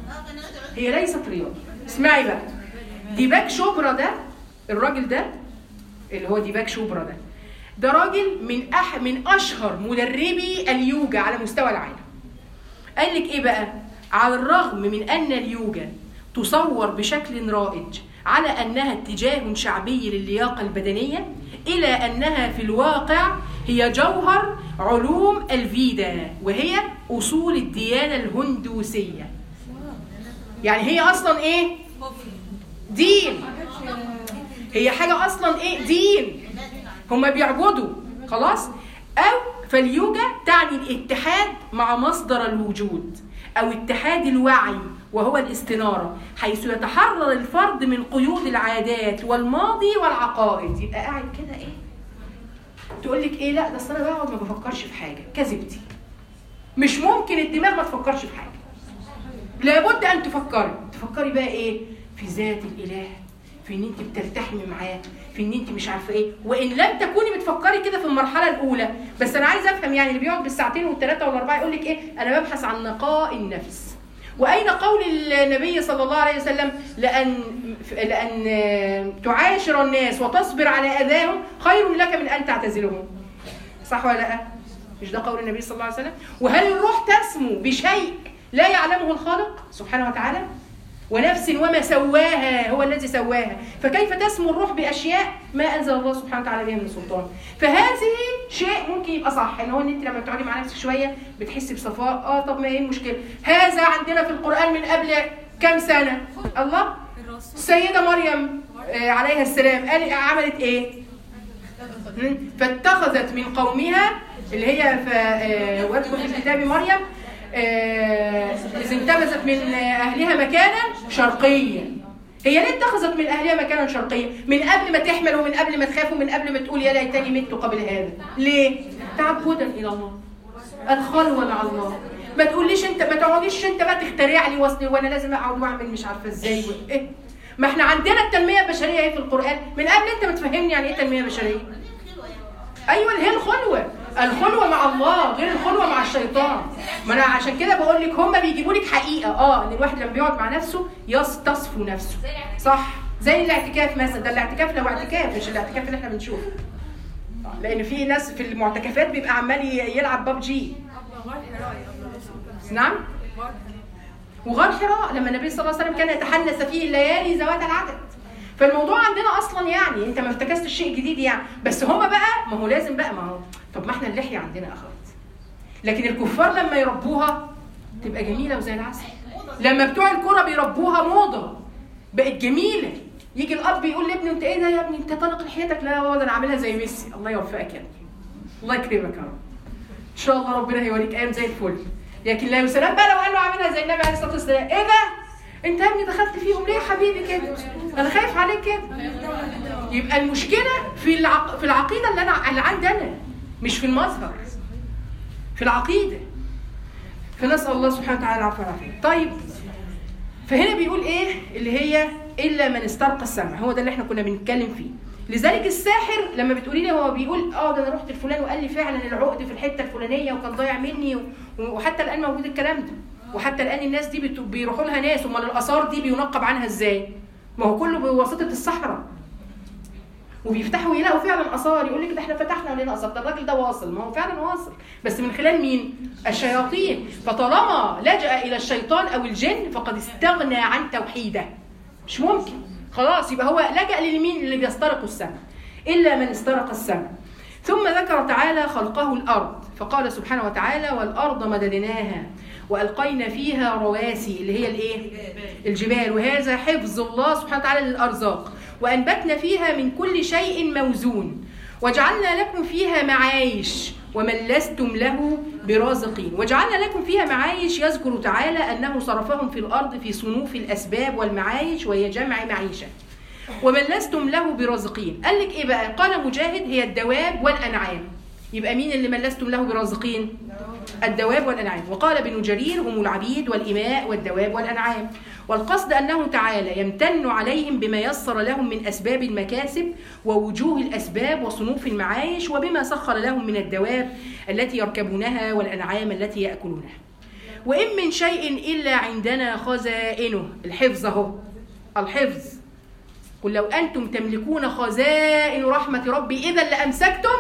هي ليست رياضي. اسمعي بقى، ديباك شوبرا ده الراجل ده اللي هو ديباك شوبرا ده ده راجل من أح من اشهر مدربي اليوجا على مستوى العالم. قال لك ايه بقى؟ على الرغم من ان اليوجا تصور بشكل رائج على انها اتجاه شعبي للياقه البدنيه، الى انها في الواقع هي جوهر علوم الفيدا، وهي اصول الديانه الهندوسيه. يعني هي اصلا ايه؟ دين. هي حاجه اصلا ايه؟ دين. هما بيعبدوا خلاص. او فاليوجا تعني الاتحاد مع مصدر الوجود، او اتحاد الوعي وهو الاستناره، حيث يتحرر الفرد من قيود العادات والماضي والعقائد. يبقى قاعد كده ايه؟ تقول لك ايه؟ لا ده اصل انا بقعد ما بفكرش في حاجه. كذبتي. مش ممكن الدماغ ما تفكرش في حاجه. لابد ان تفكري. تفكري بقى ايه؟ في ذات الاله، في ان انت بتلتحمي معاه، في ان انت مش عارفه ايه. وان لم تكوني بتفكري كده في المرحله الاولى، بس انا عايزه افهم يعني اللي بيقعد بالساعتين والثلاثه والاربعه يقول لك ايه؟ انا ببحث عن نقاء النفس. واين قول النبي صلى الله عليه وسلم لان لان تعاشر الناس وتصبر على اذاهم خير لك من ان تعتزلهم؟ صح ولا لا؟ مش ده قول النبي صلى الله عليه وسلم؟ وهل الروح تسمو بشيء لا يعلمه الخالق سبحانه وتعالى؟ ونفس وما سواها هو الذي سواها، فكيف تسمو الروح باشياء ما انزل الله سبحانه وتعالى بها من سلطان؟ فهذه شيء ممكن يبقى صح، ان هو ان انت لما بتقعدي مع نفسك شويه بتحسي بصفاء. اه طب ما ايه المشكله؟ هذا عندنا في القران من قبل كام سنه. الله السيده مريم آه عليها السلام قال عملت ايه؟ فاتخذت من قومها اللي هي واذكر في الكتاب مريم إذ انتبذت من أهلها مكانا شرقيا. هي ليه اتخذت من أهلها مكانا شرقيا؟ من قبل ما تحمل، ومن قبل ما تخاف، ومن قبل ما تقول يا ليتني مت قبل هذا. ليه؟ تعبدا إلى الله، الخلوة مع الله. ما تقوليش انت، ما تقعديش انت بقى تخترع لي وصلي وانا لازم اقعد واعمل مش عارفه ازاي ايه. ما احنا عندنا التنميه البشريه ايه في القران من قبل انت ما تفهمني يعني ايه تنميه بشريه. ايوه اللي هي الخلوه، الخلوه مع الله غير الخلوه مع الشيطان. ما انا عشان كده بقول لك هم بيجيبوا لك حقيقه اه ان الواحد لما بيقعد مع نفسه يستصفو نفسه. صح، زي الاعتكاف مثلا. ده الاعتكاف لو اعتكاف مش الاعتكاف اللي احنا بنشوفه، لان في ناس في المعتكفات بيبقى عمال يلعب ببجي. نعم، وغار حراء لما النبي صلى الله عليه وسلم كان يتحنث فيه الليالي ذوات العدد. فالموضوع عندنا اصلا يعني انت ما افتكستش شيء جديد يعني، بس هما بقى ما هو لازم بقى ما هو طب ما احنا اللحيه عندنا اخوات، لكن الكفار لما يربوها تبقى جميله وزي العسل. لما بتوع الكوره بيربوها موضه بقت جميله. يجي الاب يقول لابنه انت ايه ده يا ابني انت طلق لحيتك؟ لا هو انا عاملها زي ميسي. الله يوفقك يا ابني، الله يكرمك يا رب، ان شاء الله ربنا هيوريك ايام زي الفل. لكن لا سلام بقى لو قال له عاملها زي النبي عليه الصلاه والسلام. ايه ده انت يا ابني دخلت فيهم ليه يا حبيبي كده؟ انا خايف عليك كده. يبقى المشكله في العق... في العقيده اللي انا اللي عندي انا، مش في المظهر، في العقيده. فنسال الله سبحانه وتعالى العفو والعافيه. طيب فهنا بيقول ايه اللي هي الا من استرق السمع، هو ده اللي احنا كنا بنتكلم فيه. لذلك الساحر لما بتقولي لي هو بيقول اه ده انا رحت لفلان وقال لي فعلا العقد في الحته الفلانيه وكان ضايع مني، وحتى الان موجود الكلام ده، وحتى الان الناس دي بيروحوا لها ناس. امال الاثار دي بينقب عنها ازاي؟ ما هو كله بواسطه الصحراء، وبيفتحوا يلاقوا فعلا اثار. يقول لك ده احنا فتحنا ولقينا اثار. ده الراجل ده واصل، ما هو فعلا واصل، بس من خلال مين؟ الشياطين. فطالما لجأ الى الشيطان او الجن فقد استغنى عن توحيده. مش ممكن خلاص، يبقى هو لجأ للمين؟ اللي بيسترقوا السمع. الا من استرق السمع. ثم ذكر تعالى خلقه الارض، فقال سبحانه وتعالى والارض مددناها والقينا فيها رواسي اللي هي الايه؟ الجبال، وهذا حفظ الله سبحانه وتعالى للارزاق. وانبتنا فيها من كل شيء موزون وجعلنا لكم فيها معايش ومن لستم له برازقين. وجعلنا لكم فيها معايش، يذكر تعالى انه صرفهم في الارض في صنوف الاسباب والمعايش وهي جمع معيشه. ومن لستم له برازقين قال لك ايه بقى؟ قال مجاهد هي الدواب والانعام. يبقى مين اللي من لستم له برازقين؟ الدواب والأنعام. وقال ابن جرير هم العبيد والإماء والدواب والأنعام. والقصد أنه تعالى يمتن عليهم بما يسر لهم من أسباب المكاسب ووجوه الأسباب وصنوف المعايش، وبما سخر لهم من الدواب التي يركبونها والأنعام التي يأكلونها. وإن من شيء إلا عندنا خزائنه، الحفظ اهو، الحفظ. قل لو أنتم تملكون خزائن رحمة ربي إذا لأمسكتم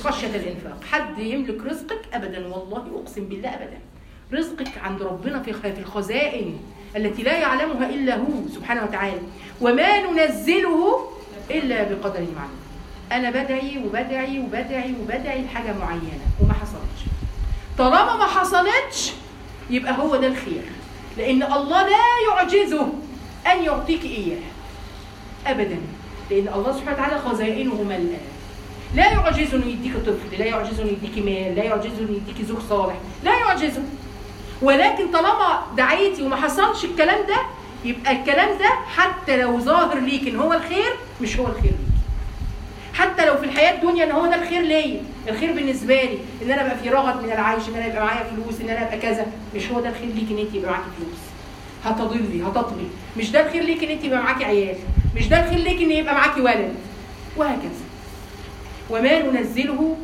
خشية الإنفاق. حد يملك رزقك أبدا، والله أقسم بالله أبدا. رزقك عند ربنا في في الخزائن التي لا يعلمها إلا هو سبحانه وتعالى. وما ننزله إلا بقدر معلوم. أنا بدعي وبدعي وبدعي وبدعي لحاجة معينة وما حصلتش. طالما ما حصلتش يبقى هو ده الخير، لأن الله لا يعجزه أن يعطيك إياه أبدا، لأن الله سبحانه وتعالى خزائنه ملأى. لا يعجزه أن يديك طفل، لا يعجزه أن يديك مال، لا يعجزه أن يديك زوج صالح، لا يعجزه. ولكن طالما دعيتي وما حصلش الكلام ده، يبقى الكلام ده حتى لو ظاهر ليك ان هو الخير مش هو الخير ليك. حتى لو في الحياه الدنيا ان هو ده الخير ليا، الخير بالنسبه لي ان انا ابقى في رغد من العيش، ان انا يبقى معايا فلوس، ان انا ابقى كذا، مش هو ده الخير ليك ان انت يبقى معاكي فلوس. هتضلي هتطغي. مش ده الخير ليك ان انت يبقى معاكي عيال، مش ده الخير ليك ان يبقى معاكي ولد، وهكذا. وما ننزله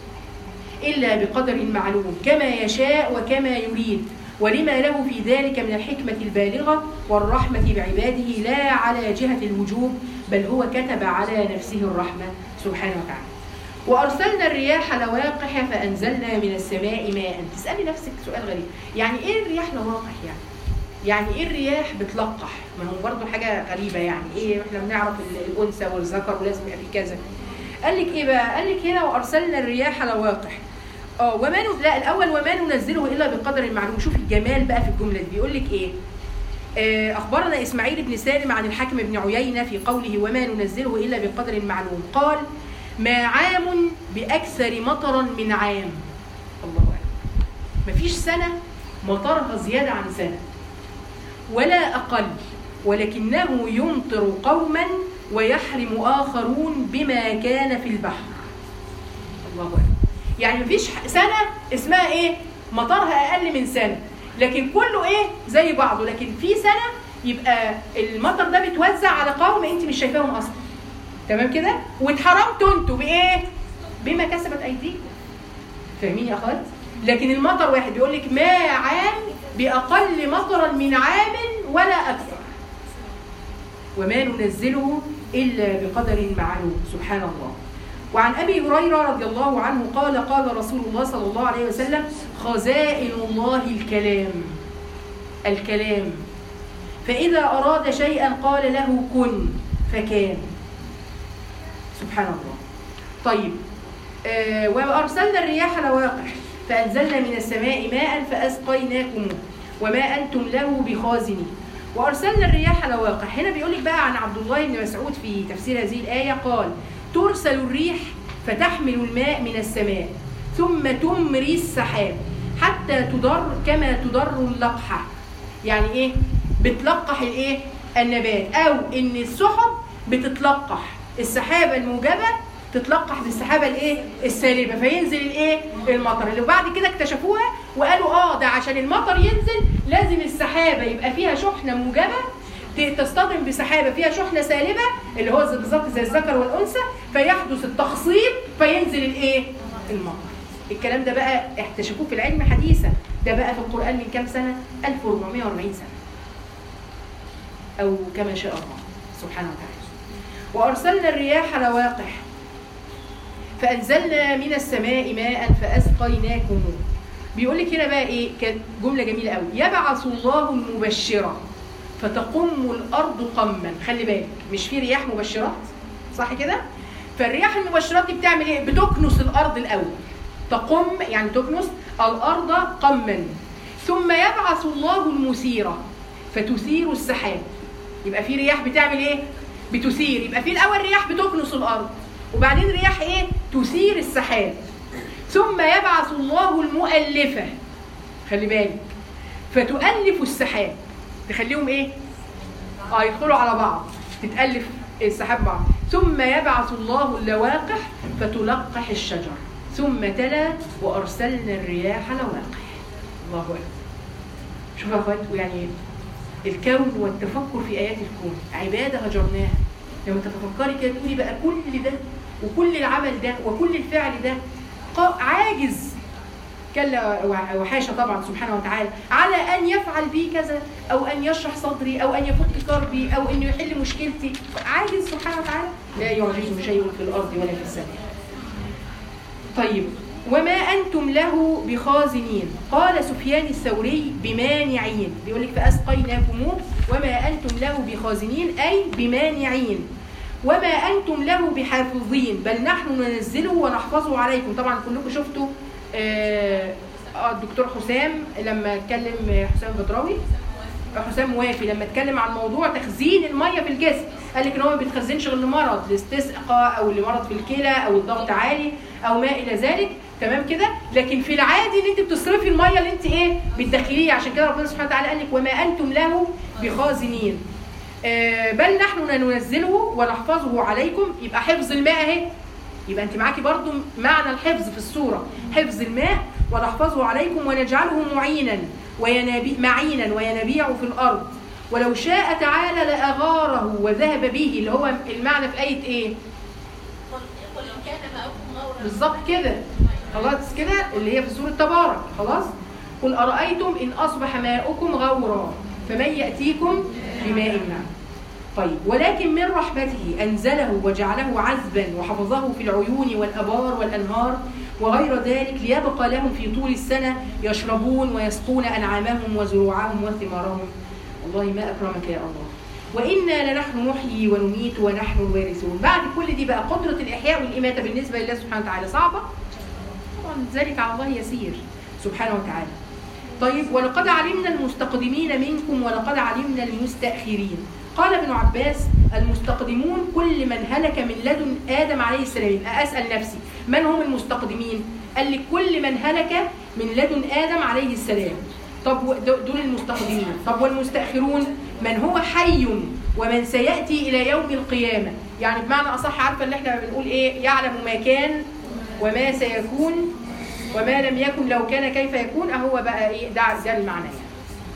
الا بقدر معلوم كما يشاء وكما يريد، ولما له في ذلك من الحكمة البالغة والرحمة بعباده لا على جهة الوجوب، بل هو كتب على نفسه الرحمة سبحانه وتعالى. وأرسلنا الرياح لواقح فأنزلنا من السماء ماء. تسألي نفسك سؤال غريب، يعني إيه الرياح لواقح؟ يعني يعني إيه الرياح بتلقح؟ ما هو برضه حاجة غريبة. يعني إيه؟ إحنا بنعرف الأنثى والذكر ولازم يبقى في كذا. قال لك إيه بقى؟ قال لك هنا وأرسلنا الرياح لواقح. اه وما ن... لا الاول وما ننزله الا بقدر معلوم. شوف الجمال بقى في الجمله دي، بيقول لك ايه؟ آه اخبرنا اسماعيل بن سالم عن الحكم بن عيينه في قوله وما ننزله الا بقدر معلوم، قال ما عام باكثر مطرا من عام. الله اكبر. مفيش سنه مطرها زياده عن سنه ولا اقل، ولكنه يمطر قوما ويحرم اخرون بما كان في البحر. الله اكبر. يعني مفيش سنة اسمها ايه مطرها اقل من سنة، لكن كله ايه زي بعضه. لكن في سنة يبقى المطر ده بيتوزع على قوم انت مش شايفاهم اصلا، تمام كده؟ واتحرمتوا انتوا بايه؟ بما كسبت ايديكم. فاهمين يا اخوات؟ لكن المطر واحد بيقول لك ما عام باقل مطرا من عام ولا اكثر. وما ننزله الا بقدر معلوم. سبحان الله. وعن أبي هريرة رضي الله عنه قال قال رسول الله صلى الله عليه وسلم خزائن الله الكلام. الكلام فإذا أراد شيئا قال له كن فكان. سبحان الله. طيب آه وأرسلنا الرياح لواقح فأنزلنا من السماء ماء فأسقيناكم وما أنتم له بخازنين. وأرسلنا الرياح لواقح. هنا بيقول لك بقى عن عبد الله بن مسعود في تفسير هذه الآية قال ترسل الريح فتحمل الماء من السماء ثم تمري السحاب حتى تضر كما تضر اللقحة. يعني ايه؟ بتلقح الايه؟ النبات، او ان السحب بتتلقح السحابة الموجبة تتلقح بالسحابة الايه؟ السالبة فينزل الايه؟ المطر. اللي بعد كده اكتشفوها وقالوا اه ده عشان المطر ينزل لازم السحابة يبقى فيها شحنة موجبة تصطدم بسحابه فيها شحنه سالبه اللي هو بالظبط زي الذكر والانثى، فيحدث التخصيب فينزل الايه؟ المطر. الكلام ده بقى اكتشفوه في العلم حديثا، ده بقى في القران من كام سنه؟ ألف وأربعمائة وأربعين سنه او كما شاء الله سبحانه وتعالى. وارسلنا الرياح لواقح فانزلنا من السماء ماء فاسقيناكم. بيقول لك هنا بقى ايه؟ كانت جمله جميله قوي. يبعث الله المبشره فتقم الارض قما. خلي بالك مش في رياح مبشرات صح كده؟ فالرياح المبشرات دي بتعمل ايه؟ بتكنس الارض الاول. تقم يعني تكنس الارض قما. ثم يبعث الله المثيره فتثير السحاب. يبقى في رياح بتعمل ايه؟ بتثير. يبقى في الاول رياح بتكنس الارض وبعدين رياح ايه؟ تثير السحاب. ثم يبعث الله المؤلفه. خلي بالك فتؤلف السحاب تخليهم ايه؟ اه يدخلوا على بعض تتألف السحاب بعض. ثم يبعث الله اللواقح فتلقح الشجر. ثم تلا وارسلنا الرياح لواقح. الله اكبر. شوفوا يا اخوات، يعني الكون والتفكر في ايات الكون عباده هجرناها. لما تتفكري كده تقولي بقى كل ده وكل العمل ده وكل الفعل ده عاجز كلا وحاشا طبعا سبحانه وتعالى على ان يفعل بي كذا او ان يشرح صدري او ان يفك كربي او انه يحل مشكلتي. عاجز سبحانه وتعالى. لا يعجزه شيء في الارض ولا في السماء. طيب وما أنتم له بخازنين. قال سفيان الثوري بمانعين، بيقول لك فأسقيناكموه وما أنتم له بخازنين أي بمانعين، وما أنتم له بحافظين بل نحن ننزله ونحفظه عليكم. طبعا كلكم شفتوا آه الدكتور حسام لما اتكلم، حسام بدراوي حسام موافي لما اتكلم عن موضوع تخزين الميه في الجسم، قال لك ان هو ما بيتخزنش غير لمرض الاستسقاء او لمرض في الكلى او الضغط عالي او ما الى ذلك، تمام كده. لكن في العادي ان انت بتصرفي الميه اللي انت ايه بتدخليه، عشان كده ربنا سبحانه وتعالى قال لك وما انتم له بخازنين آه بل نحن ننزله ونحفظه عليكم. يبقى حفظ الماء اهي، يبقى انت معاكي برضو معنى الحفظ في السوره، حفظ الماء ونحفظه عليكم ونجعله معينا وينابيع معينا وينابيع في الارض ولو شاء تعالى لاغاره وذهب به، اللي هو المعنى في ايه ايه قل إن كان ماؤكم غورا بالظبط كده، خلاص كده اللي هي في سوره تبارك. خلاص قل ارايتم ان اصبح ماؤكم غورا فمن ياتيكم بماء معين. طيب ولكن من رحمته انزله وجعله عذبا وحفظه في العيون والابار والانهار وغير ذلك ليبقى لهم في طول السنه يشربون ويسقون انعامهم وزروعهم وثمارهم. والله ما اكرمك يا الله. وانا لنحن نحيي ونميت ونحن الوارثون. بعد كل دي بقى قدره الاحياء والاماته بالنسبه لله سبحانه وتعالى صعبه؟ طبعا ذلك على الله يسير سبحانه وتعالى. طيب ولقد علمنا المستقدمين منكم ولقد علمنا المستاخرين. قال ابن عباس المستقدمون كل من هلك من لدن آدم عليه السلام. أسأل نفسي من هم المستقدمين؟ قال لي كل من هلك من لدن آدم عليه السلام. طب دول المستقدمين. طب والمستأخرون من هو حي ومن سيأتي إلى يوم القيامة. يعني بمعنى أصح عارفة اللي احنا بنقول إيه؟ يعلم ما كان وما سيكون وما لم يكن لو كان كيف يكون. أهو بقى إيه ده, ده المعنى يعني.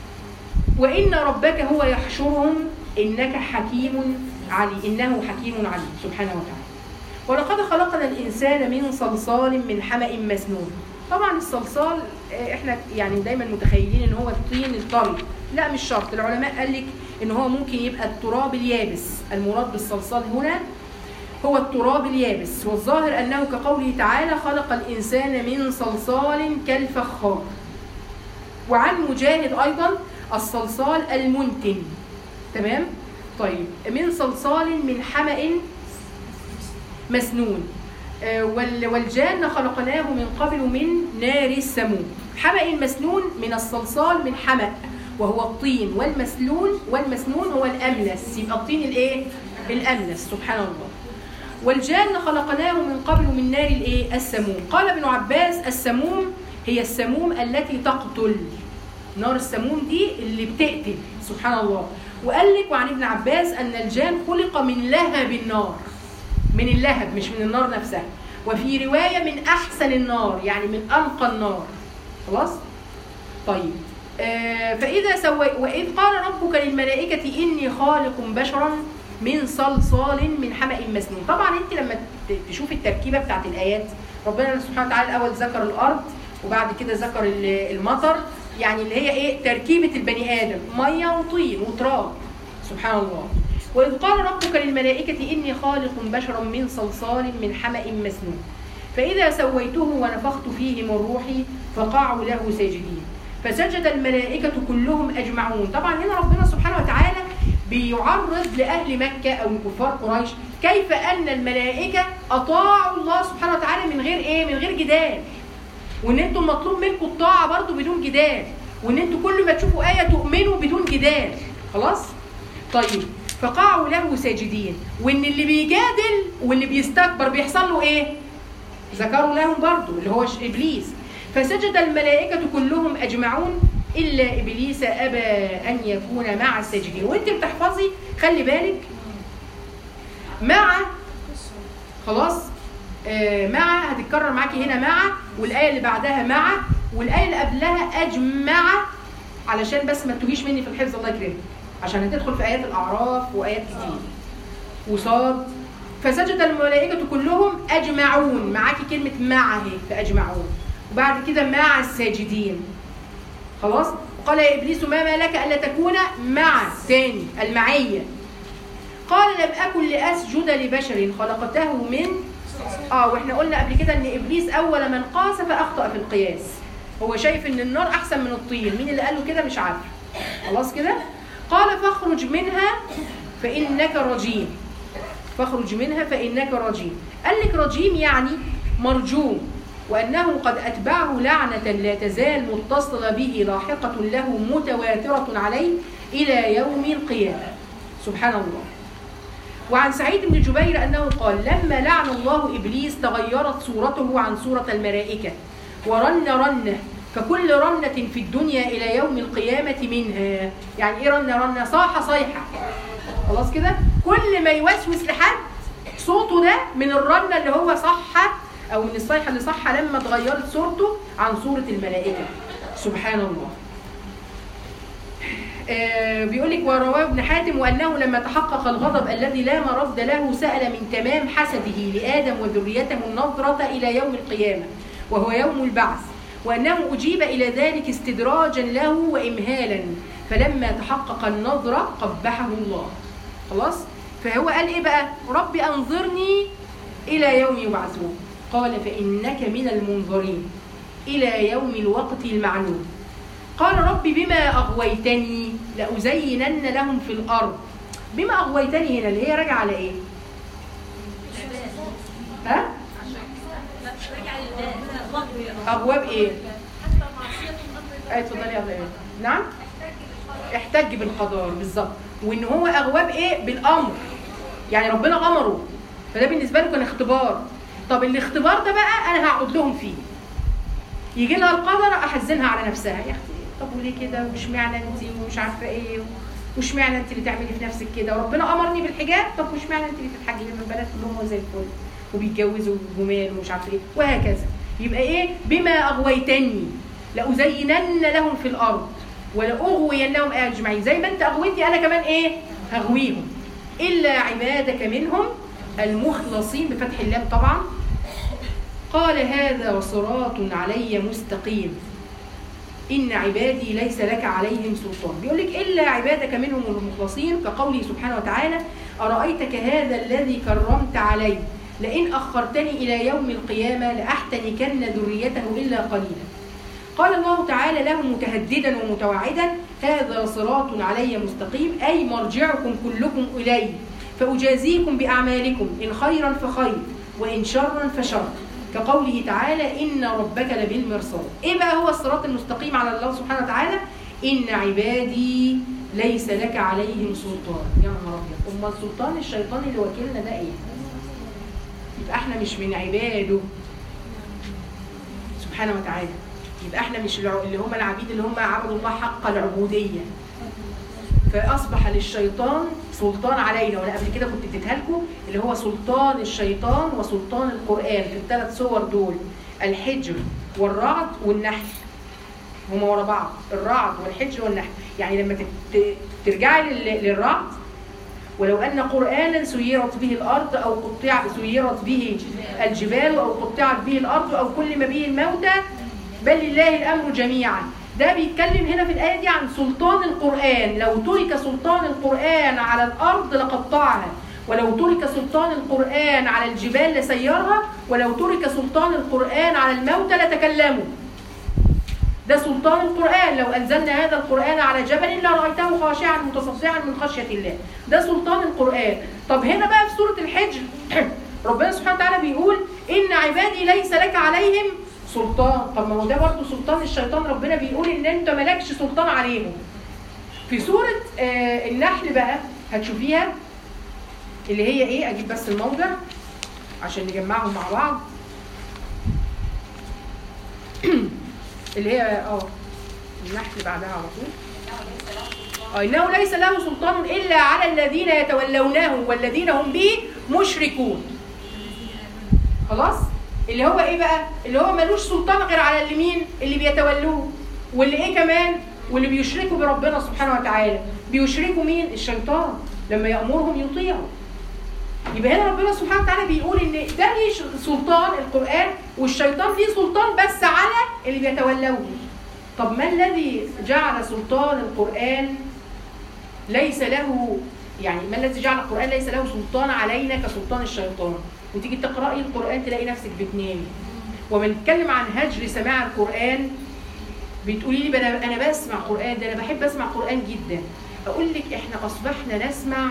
وإن ربك هو يحشرهم إنك حكيم علي إنه حكيم علي سبحانه وتعالى. ولقد خلقنا الإنسان من صلصال من حمأ مسنون. طبعا الصلصال احنا يعني دايما متخيلين ان هو الطين الطري، لا مش شرط. العلماء قال لك ان هو ممكن يبقى التراب اليابس. المراد بالصلصال هنا هو التراب اليابس، والظاهر انه كقوله تعالى خلق الإنسان من صلصال كالفخار. وعن مجاهد ايضا الصلصال المنتن، تمام. طيب من صلصال من حمأ مسنون. والجان خلقناه من قبل من نار السموم. حمأ مسنون من الصلصال من حمأ وهو الطين، والمسنون والمسنون هو الأملس، يبقى الطين الايه الأملس سبحان الله. والجان خلقناه من قبل من نار الايه السموم. قال ابن عباس السموم هي السموم التي تقتل. نار السموم دي اللي بتقتل سبحان الله. وقال لك وعن ابن عباس أن الجان خلق من لهب النار، من اللهب مش من النار نفسها. وفي رواية من أحسن النار يعني من أنقى النار. خلاص؟ طيب آه فإذا سوي وإذ قال ربك للملائكة إني خالق بشرا من صلصال من حمأ مسنون. طبعا أنت لما تشوف التركيبة بتاعت الآيات ربنا سبحانه وتعالى الأول ذكر الأرض وبعد كده ذكر المطر، يعني اللي هي ايه تركيبه البني ادم، ميه وطين وتراب سبحان الله. واذ قال ربك للملائكه اني خالق بشرا من صلصال من حمأ مسنون فاذا سويته ونفخت فيه من روحي فقعوا له ساجدين فسجد الملائكه كلهم اجمعون. طبعا هنا ربنا سبحانه وتعالى بيعرض لاهل مكه او كفار قريش كيف ان الملائكه اطاعوا الله سبحانه وتعالى من غير ايه من غير جدال، وان انتم مطلوب منكم الطاعه برضو بدون جدال، وان انتم كل ما تشوفوا ايه تؤمنوا بدون جدال. خلاص؟ طيب فقعوا له ساجدين. وان اللي بيجادل واللي بيستكبر بيحصل له ايه؟ ذكروا لهم برضو اللي هو ابليس. فسجد الملائكه كلهم اجمعون الا ابليس ابى ان يكون مع الساجدين. وانت بتحفظي خلي بالك مع خلاص آه مع هتتكرر معاكي هنا مع، والايه اللي بعدها مع، والايه اللي قبلها اجمع، علشان بس ما تجيش مني في الحفظ الله يكرمك، عشان هتدخل في ايات الاعراف وايات كتير. وصاد فسجد الملائكه كلهم اجمعون، معاكي كلمه مع اهي فاجمعون، وبعد كده مع الساجدين. خلاص؟ قال يا ابليس ما ما لك الا تكون مع، ثاني المعيه. قال لم اكن لاسجد لبشر خلقته من اه واحنا قلنا قبل كده ان ابليس اول من قاس فاخطأ في القياس. هو شايف ان النار احسن من الطين، مين اللي قال له كده مش عارف. خلاص كده. قال فاخرج منها فانك رجيم. فاخرج منها فانك رجيم. قال لك رجيم يعني مرجوم، وانه قد اتبعه لعنه لا تزال متصله به لاحقه له متواتره عليه الى يوم القيامه. سبحان الله. وعن سعيد بن جبير أنه قال لما لعن الله إبليس تغيرت صورته عن صورة الملائكة ورن رنة، فكل رنة في الدنيا إلى يوم القيامة منها. يعني إيه رنة رنة؟ صاحة صيحة. خلاص كده؟ كل ما يوسوس لحد صوته ده من الرنة اللي هو صحة، أو من الصيحة اللي صحة لما تغيرت صورته عن صورة الملائكة. سبحان الله. آه بيقول لك ورواه ابن حاتم وأنه لما تحقق الغضب الذي لا مرد له سأل من تمام حسده لآدم وذريته النظرة إلى يوم القيامة وهو يوم البعث، وأنه أجيب إلى ذلك استدراجا له وإمهالا، فلما تحقق النظرة قبحه الله. خلاص؟ فهو قال إيه بقى؟ رب أنظرني إلى يوم يبعثون. قال فإنك من المنظرين إلى يوم الوقت المعلوم. قال رب بما أغويتني لأزينن لهم في الأرض. بما أغويتني هنا اللي هي راجعة على إيه؟ ها؟ أغواب إيه؟ أي تفضلي يا أغواب. نعم؟ احتج بالقدر بالظبط. وإن هو أغواب إيه؟ بالأمر. يعني ربنا أمره، فده بالنسبة له كان اختبار. طب الاختبار ده بقى أنا هقعد لهم فيه. يجي لها القدر أحزنها على نفسها. يا أختي طب وليه كده؟ ومش معنى انت ومش عارفه ايه، ومش معنى انت اللي تعملي في نفسك كده، وربنا امرني بالحجاب، طب مش معنى انت اللي تتحجبي من البنات كلهم زي الفل وبيتجوزوا وجمال ومش عارفه ايه، وهكذا. يبقى ايه؟ بما اغويتني لازينن لهم في الارض ولاغوينهم اجمعين. زي ما انت اغويتني انا كمان ايه؟ هغويهم الا عبادك منهم المخلصين بفتح اللام طبعا. قال هذا صراط علي مستقيم إن عبادي ليس لك عليهم سلطان. بيقول لك إلا عبادك منهم المخلصين، كقوله سبحانه وتعالى أرأيتك هذا الذي كرمت علي لئن أخرتني إلى يوم القيامة لأحتنكن ذريته إلا قليلا. قال الله تعالى له متهددا ومتوعدا هذا صراط علي مستقيم، أي مرجعكم كلكم إلي فأجازيكم بأعمالكم إن خيرا فخير وإن شرا فشر، كقوله تعالى إن ربك لبالمرصاد. إيه بقى هو الصراط المستقيم على الله سبحانه وتعالى؟ إن عبادي ليس لك عليهم سلطان. يا نهار أبيض، أما السلطان الشيطان اللي وكلنا ده إيه؟ يبقى إحنا مش من عباده سبحانه وتعالى، يبقى إحنا مش اللي هم العبيد اللي هم عبدوا الله حق العبودية، فأصبح للشيطان سلطان علينا. وأنا قبل كده كنت اديتها لكم اللي هو سلطان الشيطان وسلطان القرآن في الثلاث صور دول، الحجر والرعد والنحل، هما ورا بعض، الرعد والحجر والنحل. يعني لما ترجعي للرعد ولو أن قرآنا سيرت به الأرض أو قطع سيرت به الجبال أو قطعت به الأرض أو كلم به الموتى بل لله الأمر جميعا. ده بيتكلم هنا في الآية دي عن سلطان القرآن. لو ترك سلطان القرآن على الأرض لقطعها، ولو ترك سلطان القرآن على الجبال لسيرها، ولو ترك سلطان القرآن على الموتى لتكلموا. ده سلطان القرآن. لو أنزلنا هذا القرآن على جبل لرأيته خاشعا متصدعا من خشية الله. ده سلطان القرآن. طب هنا بقى في سورة الحجر ربنا سبحانه وتعالى بيقول إن عبادي ليس لك عليهم سلطان. طب ما هو ده برضه سلطان الشيطان، ربنا بيقول ان انت مالكش سلطان عليهم. في سورة آه النحل بقى هتشوفيها اللي هي ايه، اجيب بس الموضع عشان نجمعهم مع بعض. اللي هي اه النحل بعدها على طول. اه انه ليس له سلطان الا على الذين يتولونه والذين هم به مشركون. خلاص؟ اللي هو ايه بقى؟ اللي هو ملوش سلطان غير على اللي مين؟ اللي بيتولوه. واللي ايه كمان؟ واللي بيشركوا بربنا سبحانه وتعالى. بيشركوا مين؟ الشيطان. لما يأمرهم يطيعوا. يبقى هنا ربنا سبحانه وتعالى بيقول ان ده ليه سلطان القرآن، والشيطان ليه سلطان بس على اللي بيتولوه. طب ما الذي جعل سلطان القرآن ليس له، يعني ما الذي جعل القرآن ليس له سلطان علينا كسلطان الشيطان؟ وتيجي تقرأي القرآن تلاقي نفسك بتنامي. ومن نتكلم عن هجر سماع القرآن بتقولي لي انا انا بسمع قرآن، ده انا بحب اسمع قرآن جدا. اقول لك احنا اصبحنا نسمع.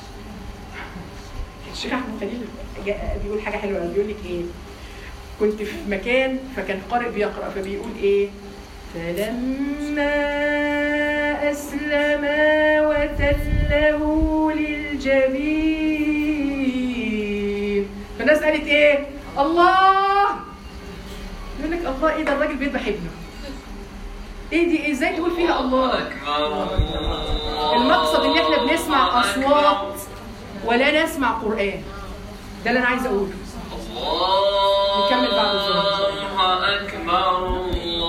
الشيخ احمد خليل بيقول حاجه حلوه، بيقول لك ايه؟ كنت في مكان فكان قارئ بيقرأ فبيقول ايه؟ فلما أسلما وتله للجبين، فالناس قالت ايه؟ الله. يقول لك الله ايه ده؟ الراجل بيذبح ابنه. ايه دي؟ ازاي تقول فيها الله؟ المقصد ان احنا بنسمع اصوات ولا نسمع قرآن. ده اللي انا عايزه اقوله. نكمل بعد الظهر.